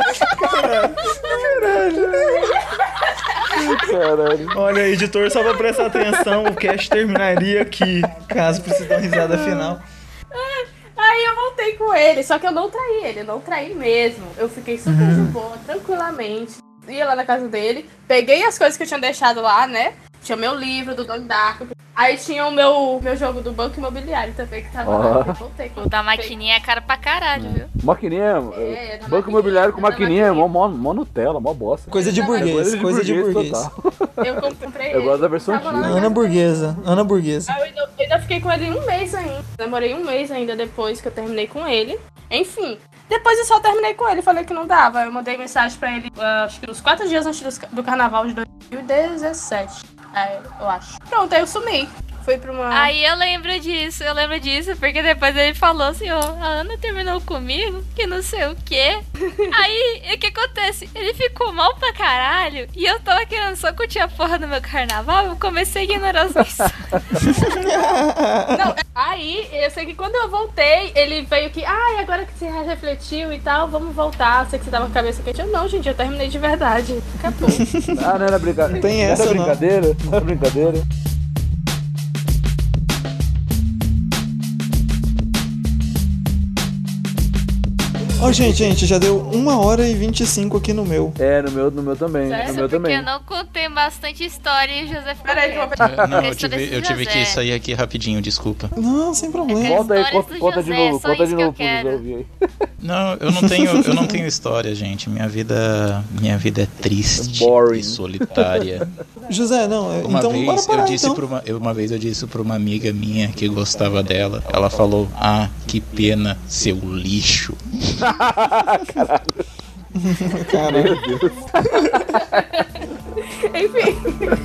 S6: Caralho.
S5: Olha, editor, só pra prestar atenção, o cast terminaria aqui, caso precise dar uma risada final.
S2: Aí eu voltei com ele, só que eu não traí ele, não traí mesmo. Eu fiquei super de boa, tranquilamente. Ia lá na casa dele, peguei as coisas que eu tinha deixado lá, né? Tinha meu livro do Donnie Darko. Aí tinha o meu jogo do Banco Imobiliário também, que tava lá. Eu voltei com
S3: O da maquininha é cara pra caralho, viu?
S6: Maquininha,
S2: da
S6: banco
S2: maquininha,
S6: imobiliário com
S2: da
S6: maquininha,
S2: maquininha.
S6: mó Nutella, mó bosta.
S5: Coisa de burguês, coisa de burguês.
S6: total.
S2: Eu comprei
S6: Eu
S2: ele.
S6: gosto da versão
S2: Tava lá
S6: antiga.
S2: na
S5: Ana
S2: casa
S5: burguesa, Ana burguesa.
S2: Aí eu ainda fiquei com ele um mês ainda. Demorei um mês ainda depois que eu terminei com ele. Enfim, depois eu só terminei com ele. Falei que não dava. Eu mandei mensagem pra ele, acho que uns 4 dias antes do carnaval de 2017. Eu acho. Pronto, aí eu sumi. Fui pra uma...
S3: Aí eu lembro disso, porque depois ele falou assim, ó, a Ana terminou comigo, que não sei o quê. Aí, o que acontece? Ele ficou mal pra caralho, e eu tava querendo só curtir a porra do meu carnaval, eu comecei a ignorar os mensagens.
S2: Não, aí, eu sei que quando eu voltei, ele veio que, agora que você refletiu e tal, vamos voltar. Sei que você tava com a cabeça quente. Eu, não, gente, eu terminei de verdade. Acabou.
S6: Ah, não era brincadeira.
S5: Tem essa,
S6: era
S5: não.
S6: brincadeira? Não era brincadeira.
S5: Ó, gente, já deu 1h25 aqui no meu.
S6: É, no meu também.
S2: Sério?
S6: No meu
S3: Porque
S6: também.
S3: eu não contei bastante história e o José ficou
S2: Peraí, que eu
S3: quieto.
S2: vou...
S7: Não, eu
S3: Questão
S7: tive,
S3: desse
S7: eu tive que
S3: José.
S7: sair aqui rapidinho, desculpa.
S5: Não, sem problema.
S6: Conta aí,
S3: Histórias do
S6: conta de
S3: José,
S6: novo,
S3: só
S6: conta
S3: isso
S6: de
S3: que eu
S6: novo pra
S3: quero.
S6: nos ouvir aí.
S7: Não, eu não tenho história, gente. Minha vida é triste
S6: Boring.
S7: e solitária.
S5: José, não,
S7: Uma
S5: então
S7: vez
S5: bora parar,
S7: eu disse
S5: então.
S7: uma vez eu disse pra uma amiga minha que gostava dela. Ela falou: "Ah, que pena, seu lixo".
S5: Caralho.
S2: Enfim.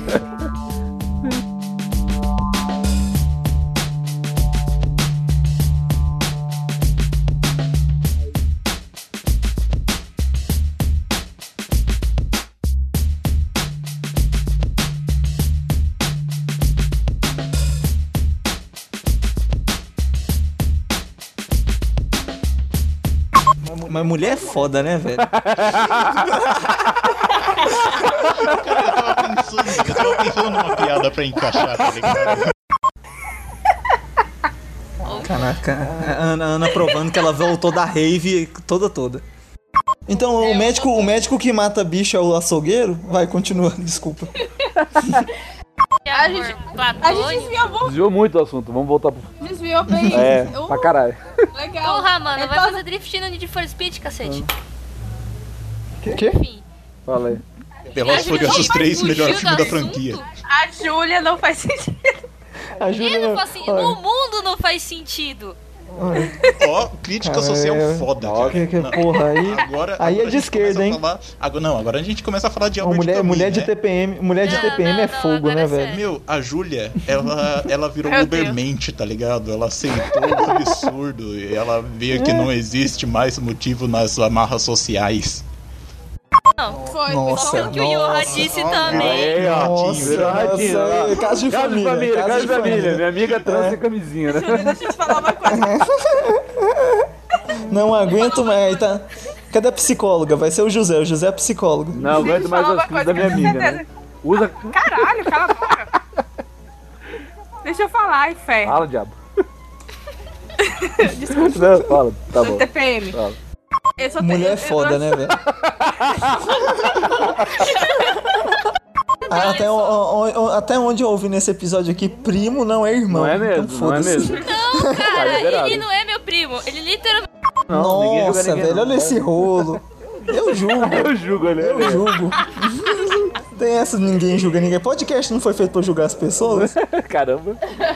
S5: Mas mulher é foda, né, velho?
S7: Eu tava pensando numa piada pra encaixar, tá ligado?
S5: Caraca, a Ana provando que ela voltou da rave toda. Então, o médico que mata bicho é o açougueiro? Vai, continua, desculpa.
S2: A gente
S6: Desviou muito o assunto, vamos voltar pro...
S2: desviou bem.
S6: Pra caralho.
S2: Legal.
S3: Porra, mano,
S2: É
S3: vai
S2: todo-
S3: fazer drift no Need for Speed, cacete.
S5: Que?
S3: Enfim.
S6: Fala aí.
S7: Velozes e Furiosos 3, melhor
S3: Fugiu
S7: filme
S3: do
S7: da franquia.
S3: assunto?
S2: A Júlia não faz sentido.
S5: A
S3: E
S5: Júlia...
S3: não faz sentido.
S5: olha,
S3: No mundo não faz sentido.
S4: Ó, crítica social foda, cara. Não,
S5: Porra, aí é de esquerda, hein?
S4: Agora a gente começa a falar de Albert
S5: Mulher,
S4: Camus,
S5: mulher de
S4: né?
S5: TPM, mulher de TPM é fogo, né, velho?
S4: Meu, a Júlia, ela virou
S2: Meu
S4: ubermente, tá ligado? Ela aceitou o absurdo e ela vê que não existe mais motivo nas amarras sociais.
S3: Não,
S2: Foi.
S5: Nossa,
S3: só o que o Yoha disse também.
S6: Aí, ó.
S5: Nossa, caso de família,
S6: Casa de família. Minha amiga trans sem camisinha, né?
S2: Deixa eu te falar uma coisa.
S5: Não aguento mais, tá? Cadê a psicóloga? Vai ser o José é psicólogo.
S6: Não aguento mais as coisas da minha amiga, né? Usa.
S8: Caralho, cala a boca. Deixa eu falar, inferno.
S6: Fala, diabo. Desculpa. Não, fala, tá bom.
S8: TPM.
S6: Fala.
S8: Eu só
S5: Mulher é foda, né, velho? Até onde eu ouvi nesse episódio aqui, primo não é irmão.
S6: Não é mesmo,
S5: então
S6: não é
S5: foda-se.
S6: mesmo.
S3: Não,
S6: Tá
S3: cara,
S6: liberado.
S3: ele não é meu primo. Ele literalmente.
S6: Não, ninguém julga
S5: Nossa,
S6: ninguém,
S5: velho,
S6: não.
S5: olha esse rolo. Eu julgo,
S6: Eu julgo, né?
S5: eu julgo. Tem essa de ninguém julga ninguém. Podcast não foi feito pra julgar as pessoas?
S6: Caramba.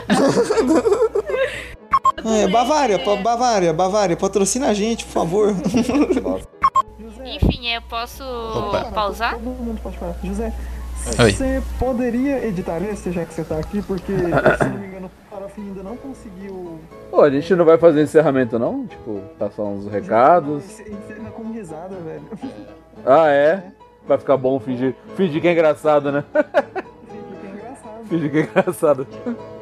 S5: Bavária, patrocina a gente, por favor.
S3: Enfim, eu posso pausar?
S9: Todo mundo pode falar. José,
S4: Oi.
S9: você poderia editar esse, já que você tá aqui, porque, se não me engano, o Farofa ainda não conseguiu...
S6: Pô, a gente não vai fazer encerramento, não? Tipo, passar uns recados.
S9: Encerra com risada, velho.
S6: Ah, é? Vai ficar bom fingir que é engraçado, né?
S9: Fica engraçado.
S6: Fingir que é engraçado.